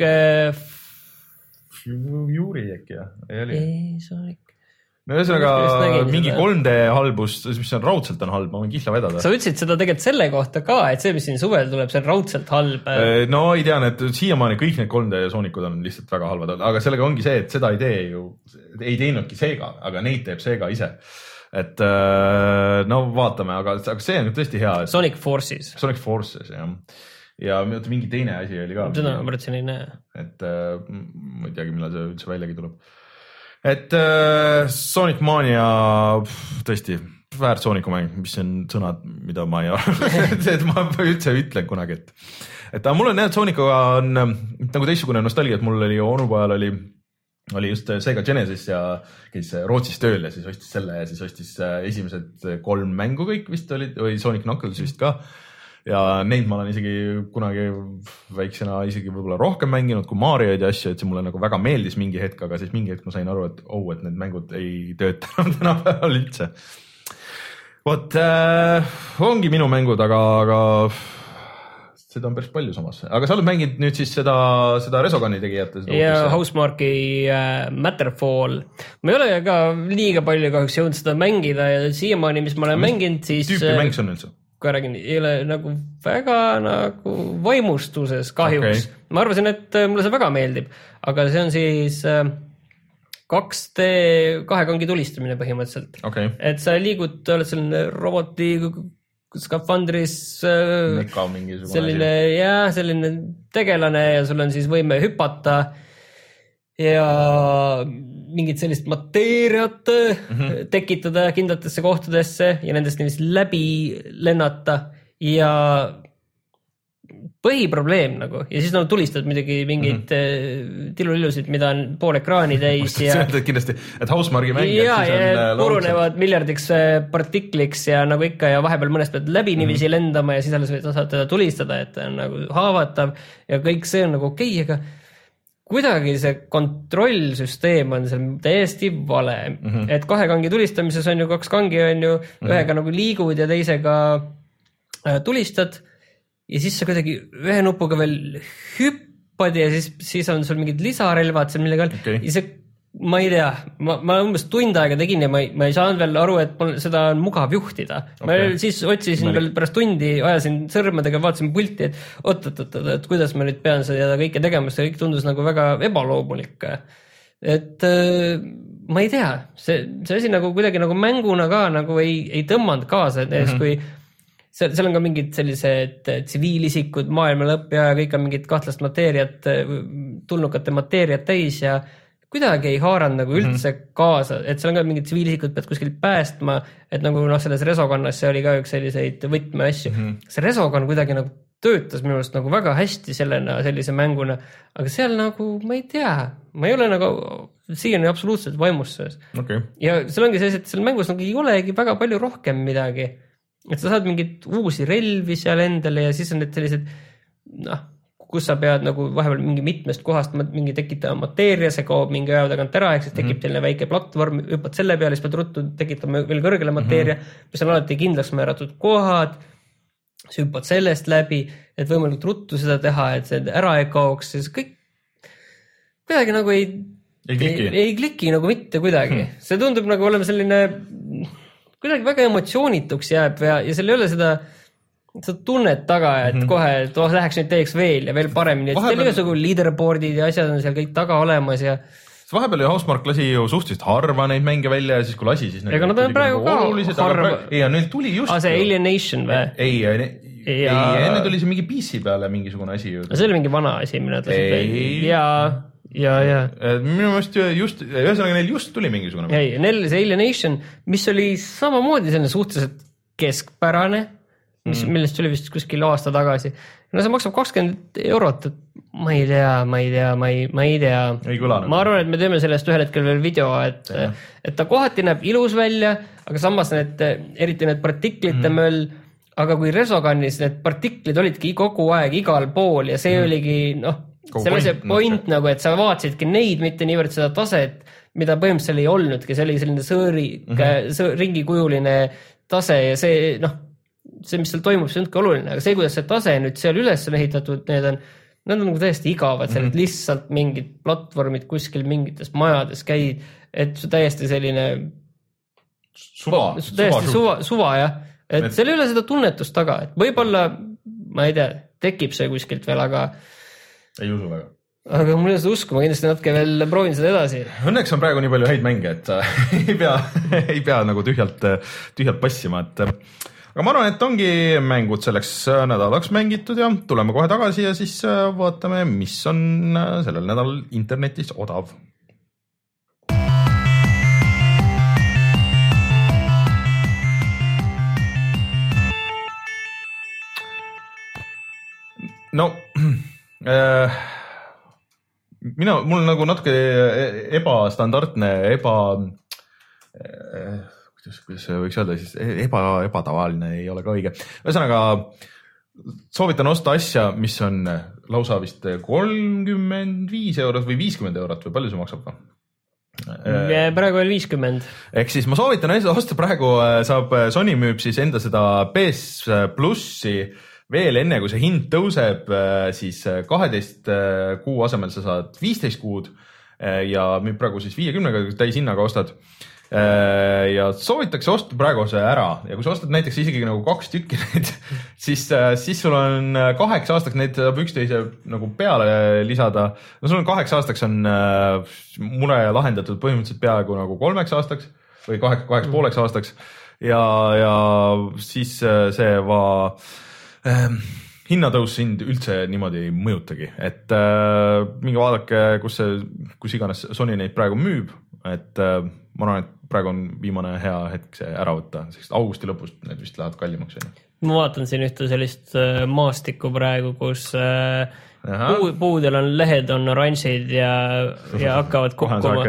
Fury äkki jah? Ei, Sonic no ühesõnaga mingi kolm D halbus, mis on raudselt on halb, ma võin kihla vedada. Sa ütlesid seda tegelikult selle kohta ka, et see, mis siin suvel tuleb, see on raudselt halb. No ei tea, et siiamaani kõik need kolm D Sonicud on lihtsalt väga halvad, aga sellega ongi see, et seda ei tee ju, ei teinudki Sega, aga neid teeb Sega ise. Et no vaatame, aga, aga see on tõesti hea. Et... Sonic Forces. Sonic Forces, jah. Ja mingi teine asi oli ka. Seda ma mõtlesin ei näe. Et ma ei teagi, millal see üldse väljagi tuleb. Et äh, Sonic Mania tõesti väärt Sonicu mäng, mis on sõnad, mida ma ei et ma üldse ütlen kunagi, et et mul on jah, Sonicuga on nagu teistsugune nostalgia, et mul oli onupojal oli oli just Sega Genesis ja käis Rootsis tööl ja siis ostis selle ja siis ostis esimesed kolm mängu kõik vist olid, või Sonic Knuckles vist ka. Ja neid ma olen isegi kunagi väiksena isegi võib-olla rohkem mänginud kui Marioid ja asju, et see mulle nagu väga meeldis mingi hetk, aga siis mingi hetk ma sain aru, et oh, et need mängud ei tööta tänapäeval üldse. Vot, äh, ongi minu mängud, aga, aga seda on päris palju samas. Aga sa oled mänginud nüüd siis seda, seda Resogani tegijate? Ja Housemarque'i äh, Matterfall. Ma ei ole ka liiga palju kahjuks jõudnud seda mängida ja siiamaani, mis ma olen mis mänginud, siis... Tüüpi mäng see on üldse? Kui räägin, ei ole nagu väga nagu vaimustuses kahjuks. Okay. Ma arvasin, et mulle see väga meeldib, aga see on siis kaks D kahekangi tulistamine põhimõtteliselt. Okay. Et sa liigud, oled selline roboti skafandris Meka mingisugune selline, ja, selline tegelane ja sul on siis võime hüpata ja mingid sellist mateeriat mm-hmm. tekitada kindlatesse kohtadesse ja nendest niiviisi läbi lennata ja põhiprobleem nagu ja siis nagu tulistad midagi mingid mm-hmm. tilulillusid, mida on pool ekraani täis ja kindlasti, et Housemarque'i mängijad ja, ja purunevad miljardiks partikliks ja nagu ikka ja vahepeal mõnest pead läbi niiviisi mm-hmm. lendama ja siis alles võid saad teda tulistada, et ta on nagu haavatav ja kõik see on nagu okei, aga kuidagi see kontrollsüsteem on seal täiesti vale, mm-hmm. et kahe kangi tulistamises on ju kaks kangi on ju, mm-hmm. ühega nagu liigud ja teisega tulistad ja siis sa kuidagi ühe nupuga veel hüppad ja siis, siis on sul mingid lisarelvad seal millega okay. ja see, ma ei tea, ma, ma umbes tund aega tegin ja ma ei, ma ei saanud veel aru, et mul seda on mugav juhtida. Okay. Ma siis otsisin Mali. veel pärast tundi, ajasin sõrmedega, vaatasin pulti, et oot, oot, oot, et kuidas ma nüüd pean seda kõike tegema, see kõik tundus nagu väga ebaloomulik. Et ma ei tea, see, see asi nagu kuidagi nagu mänguna ka nagu ei, ei tõmmanud kaasa, et mm-hmm. kui seal, seal on ka mingid sellised tsiviilisikud, maailma lõpp ja kõik on mingid kahtlast mateeriat, tulnukate mateeriat täis ja kuidagi ei haaranud nagu üldse mm-hmm. kaasa, et seal on ka mingid tsiviilisikud pead kuskil päästma, et nagu noh, selles Resogannas see oli ka üks selliseid võtme asju. Mm-hmm. See Resogan kuidagi nagu töötas minu arust nagu väga hästi sellena, sellise mänguna, aga seal nagu, ma ei tea, ma ei ole nagu siiani absoluutselt vaimus selles. Okay. Ja seal ongi see, et seal mängus nagu ei olegi väga palju rohkem midagi. Et sa saad mingit uusi relvi seal endale ja siis on need sellised, noh, kus sa pead nagu vahepeal mingi mitmest kohast mingi tekitama mateeria, see kaob mingi aja tagant ära, ehk siis tekib teile mm-hmm. väike platvorm, hüppad selle peale, siis pead ruttu tekitama veel kõrgele mateeria, mm-hmm. mis on alati kindlaks määratud kohad, sa hüppad sellest läbi, et võimalikult ruttu seda teha, et see ära ei kaoks, siis kõik kuidagi nagu ei ei kliki, ei, ei kliki nagu mitte kuidagi. Hmm. See tundub nagu olema selline kuidagi väga emotsioonituks jääb ja, ja seal ei ole seda, seda tunnet taga, et hmm. kohe, et oh, läheks nüüd teeks veel ja veel paremini. Vahepeal... Teil on leaderboardid ja asjad on seal kõik taga olemas ja vahepeal ju Housemarque lasi ju suhteliselt harva neid mänge välja ja siis kui lasi, siis ega nad on praegu ka harva. Ei, ja neil tuli just. Ah, see Alienation või? Ei, ei, ei, enne tuli see mingi P C peale mingisugune asi. See oli mingi vana asi, mille nad lasid välja. Ja, ja, ja. Minu mõist just, ühesõnaga neil just tuli mingisugune. Ei, neil see Alienation, mis oli samamoodi selline suhteliselt keskpärane, mis, mm. millest tuli vist kuskil aasta tagasi. No see maksab kakskümmend eurot, et ma ei tea, ma ei tea, ma ei, ma ei tea. Ei kõla, ma arvan, et me teeme sellest ühel hetkel veel video, et, et ta kohati näeb ilus välja, aga samas need, eriti need partiklite mm. möll, aga kui Resogunis need partiklid olidki kogu aeg igal pool ja see mm. oligi, noh, see oli see point nagu, et sa vaatasidki neid, mitte niivõrd seda taset, mida põhimõtteliselt ei olnudki, see oli selline sõõri, mm-hmm. sõõr, ringikujuline tase ja see, noh, see, mis seal toimub, see on ka oluline, aga see, kuidas see tase nüüd seal üles on ehitatud, need on, need on nagu täiesti igavad, seal mm-hmm. lihtsalt mingid platvormid kuskil mingites majades käid, et see täiesti selline suva, täiesti suva, suva jah, et seal ei ole seda tunnetust taga, et võib-olla, ma ei tea, tekib see kuskilt veel, aga ei usu väga. Aga mul ei ole seda usku, ma kindlasti natuke veel proovin seda edasi. Õnneks on praegu nii palju häid mänge, et ei pea, ei pea nagu tühjalt, tühjalt passima, et aga ma arvan, et ongi mängud selleks nädalaks mängitud ja tuleme kohe tagasi ja siis vaatame, mis on sellel nädalal internetis odav. No, äh, mina, mul nagu natuke ebastandardne, eba, äh, kuidas, kuidas võiks öelda, siis eba, ebatavaline ei ole ka õige. Ühesõnaga, soovitan osta asja, mis on lausa vist kolmkümmend viis eurot või viiskümmend eurot või palju see maksab? Praegu on viiskümmend. Ehk siis ma soovitan osta praegu, saab Sony müüb siis enda seda P S Plussi veel enne, kui see hind tõuseb, siis kaheteist kuu asemel sa saad viisteist kuud ja müüb praegu siis viiekümnega täis hinnaga ostad. Ja soovitakse osta praegu see ära ja kui sa ostad näiteks isegi nagu kaks tükki neid, siis, siis sul on kaheks aastaks, neid saab üksteise nagu peale lisada. No sul on kaheks aastaks on mure lahendatud põhimõtteliselt peaaegu nagu kolmeks aastaks või kaheks, kaheks mm. pooleks aastaks ja, ja siis see va Ähm, hinnatõus sind üldse niimoodi ei mõjutagi, et äh, minge vaadake, kus see, kus iganes Sony neid praegu müüb, et äh, ma arvan, et praegu on viimane hea hetk see ära võtta, sest augusti lõpust need vist lähevad kallimaks. Ma vaatan siin ühte sellist äh, maastikku praegu, kus äh, puu, puudel on lehed on oranžid ja, ja hakkavad kukkuma.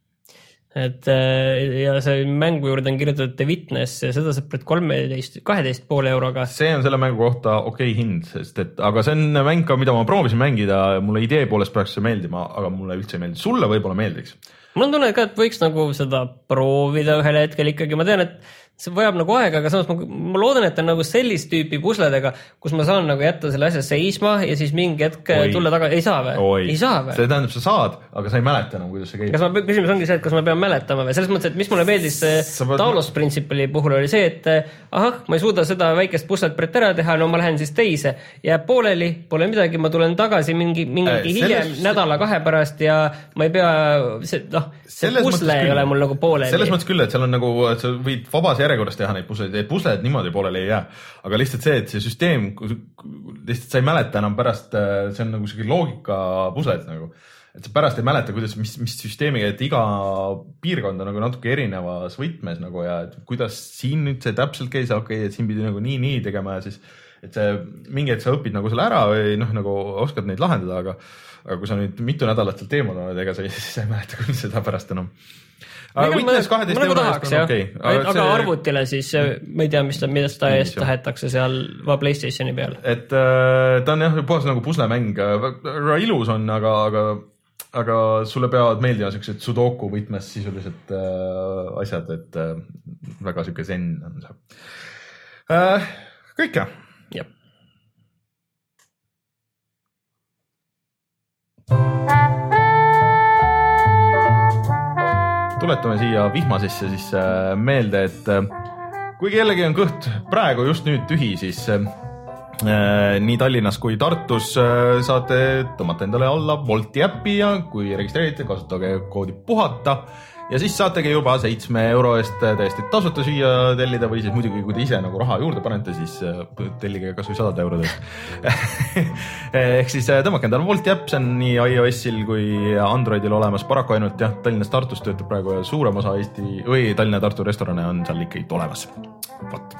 Et ja see mängu juurde on kirjutatud The Witness ja seda saab kolmeteist, kaheteist poole euroga. See on selle mängu kohta okei okay hind, sest et, aga see on mäng ka, mida ma proovisin mängida, mulle idee poolest praegu see meeldima, aga mulle üldse ei meeldi. Sulle võib-olla meeldiks. Mul on tunne ka, et võiks nagu seda proovida ühel hetkel ikkagi. Ma tean, et see vajab nagu aega, aga samas ma, ma loodan, et on nagu sellist tüüpi pusledega, kus ma saan nagu jätta selle asja seisma ja siis mingi hetk Oi. tulla taga. Ei saa või? Ei saa või? See tähendab, sa saad, aga sa ei mäleta enam, kuidas see käib. Kas ma, küsimus ongi see, et kas ma pean mäletama või? Selles mõttes, et mis mulle meeldis pead... Talos Principali puhul oli see, et ahah, ma ei suuda seda väikest puslet pret ära teha, no ma lähen siis teise. Jääb pooleli, pole midagi, ma tulen tagasi mingi, mingi äh, hiljem selles... nädala kahe pärast ja ma ei pea, see, noh, see pusle ei ole mul nagu pooleli. Selles mõttes küll, et seal on nagu, et sa võid vabas järjekorras teha neid pusleid, et pusled niimoodi pooleli ei jää. Aga lihtsalt see, et see süsteem, lihtsalt sa ei mäleta enam pärast, see on nagu selline loogika pusled nagu. Et sa pärast ei mäleta, kuidas, mis, mis süsteemiga, et iga piirkond on nagu natuke erinevas võtmes nagu ja et kuidas siin nüüd see täpselt käis, okei, okay, et siin pidi nagu nii, nii tegema ja siis et see mingi hetk sa õpid nagu selle ära või noh, nagu oskad neid lahendada, aga, aga kui sa nüüd mitu nädalat sealt eemad oled, ega sa ei, sa ei mäleta küll seda pärast enam. Aga Witness kaheteist euro eest on okei. Aga see... arvutile siis, ma ei tea, mis ta, mida seda eest tahetakse seal va PlayStationi peal. Et ta on jah, puhas nagu puslemäng, väga ilus on, aga, aga, aga sulle peavad meeldima sellised sudoku võtmes sisuliselt äh, asjad, et äh, väga siuke zen on see. Äh, kõik jah? Jep. Tuletame siia vihmasesse siis meelde, et kui kellegi on kõht praegu just nüüd tühi, siis nii Tallinnas kui Tartus saate tõmmata endale alla Wolti äppi ja kui registreerite, kasutage koodi puhata ja siis saategi juba seitsme euro eest täiesti tasuta süüa tellida või siis muidugi, kui te ise nagu raha juurde panete, siis tellige kas või sada eurot eest. Ehk siis tõmmake endale Wolti äpp, see on nii iOS-il kui Androidil olemas, paraku ainult jah, Tallinnas Tartus töötab praegu ja suurem osa Eesti või Tallinna Tartu restorane on seal ikkagi olemas. Vot.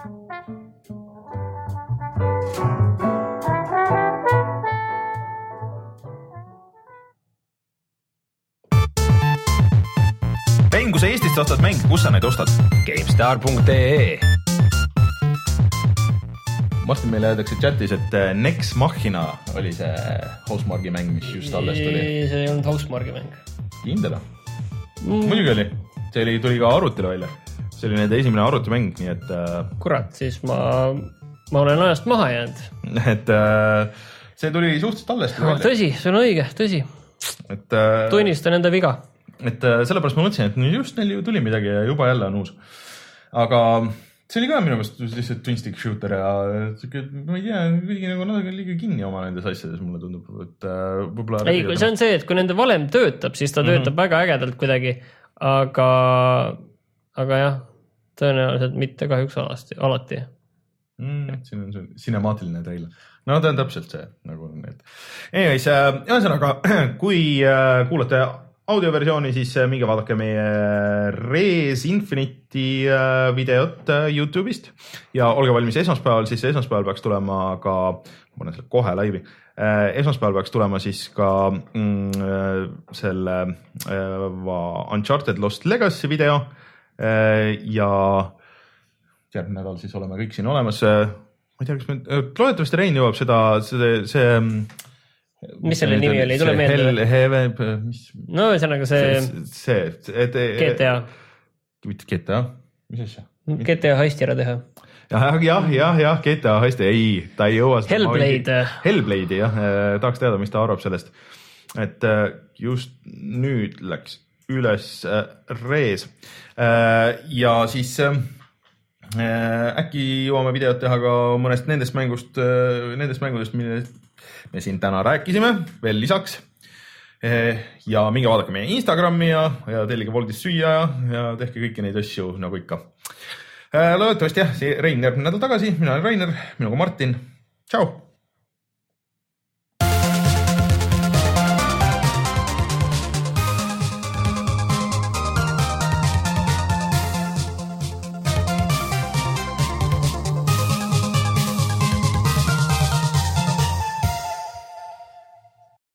Mäng, kui sa Eestist ostad mäng, kus sa neid ostad? GameStar punkt ee Martin, meile öeldakse chatis, et Nex Machina oli see Housemarque'i mäng, mis just alles tuli. See ei olnud Housemarque'i mäng. Kindela? Mm. Muidugi oli. See oli, tuli ka arvutile välja. See oli nende esimene arvutimäng, nii et... Kurat, siis ma, ma olen ajast maha jäänud. Et see tuli suhteliselt alles välja. Tõsi, see on õige, tõsi. Et, tunnistan enda viga. Et sellepärast ma mõtlesin, et just neil ju tuli midagi ja juba jälle on uus. Aga see oli ka minu meelest lihtsalt twin stick shooter ja ma ei tea, kuidagi nagu nad on liiga kinni oma nendes asjades, mulle tundub. Et võbla... Ei, see on see, et kui nende valem töötab, siis ta töötab mm-hmm. väga ägedalt kuidagi, aga, aga jah, tõenäoliselt mitte kahjuks alasti, alati. Mm, siin on see cinemaatiline teil. No ta on täpselt see. Nagu need. Anyways, ühesõnaga, kui kuulate audioversiooni, siis minge vaadake meie Res Infinite'i videot YouTube'ist ja olge valmis esmaspäeval, siis esmaspäeval peaks tulema ka, ma panen selle kohe laivi, esmaspäeval peaks tulema siis ka mm, selle äh, Uncharted Lost Legacy video äh, ja järgmine nädal siis oleme kõik siin olemas. Ma ei tea, kas me, loodetavasti Rein jõuab seda, see, see mis selle nimi oli, tule meelde? Hell, mis? No ühesõnaga see... See, see G T A. Mitte G T A, mis asja? G T A heisti ära teha. Jah, jah, jah, jah, G T A heisti, ei, ta ei jõua... Hellblade. Hellblade, jah, tahaks teada, mis ta arvab sellest. Et just nüüd läks üles Rees. Ja siis äkki jõuame videot teha ka mõnest nendest mängust, nendest mängudest, millest me siin täna rääkisime veel lisaks ja minge vaadake meie Instagrami ja, ja tellige Woltist süüa ja, ja tehke kõiki neid asju nagu ikka. Loodetavasti jah, see Rein järgmine nädal tagasi, mina olen Rainer, minuga Martin. Tšau!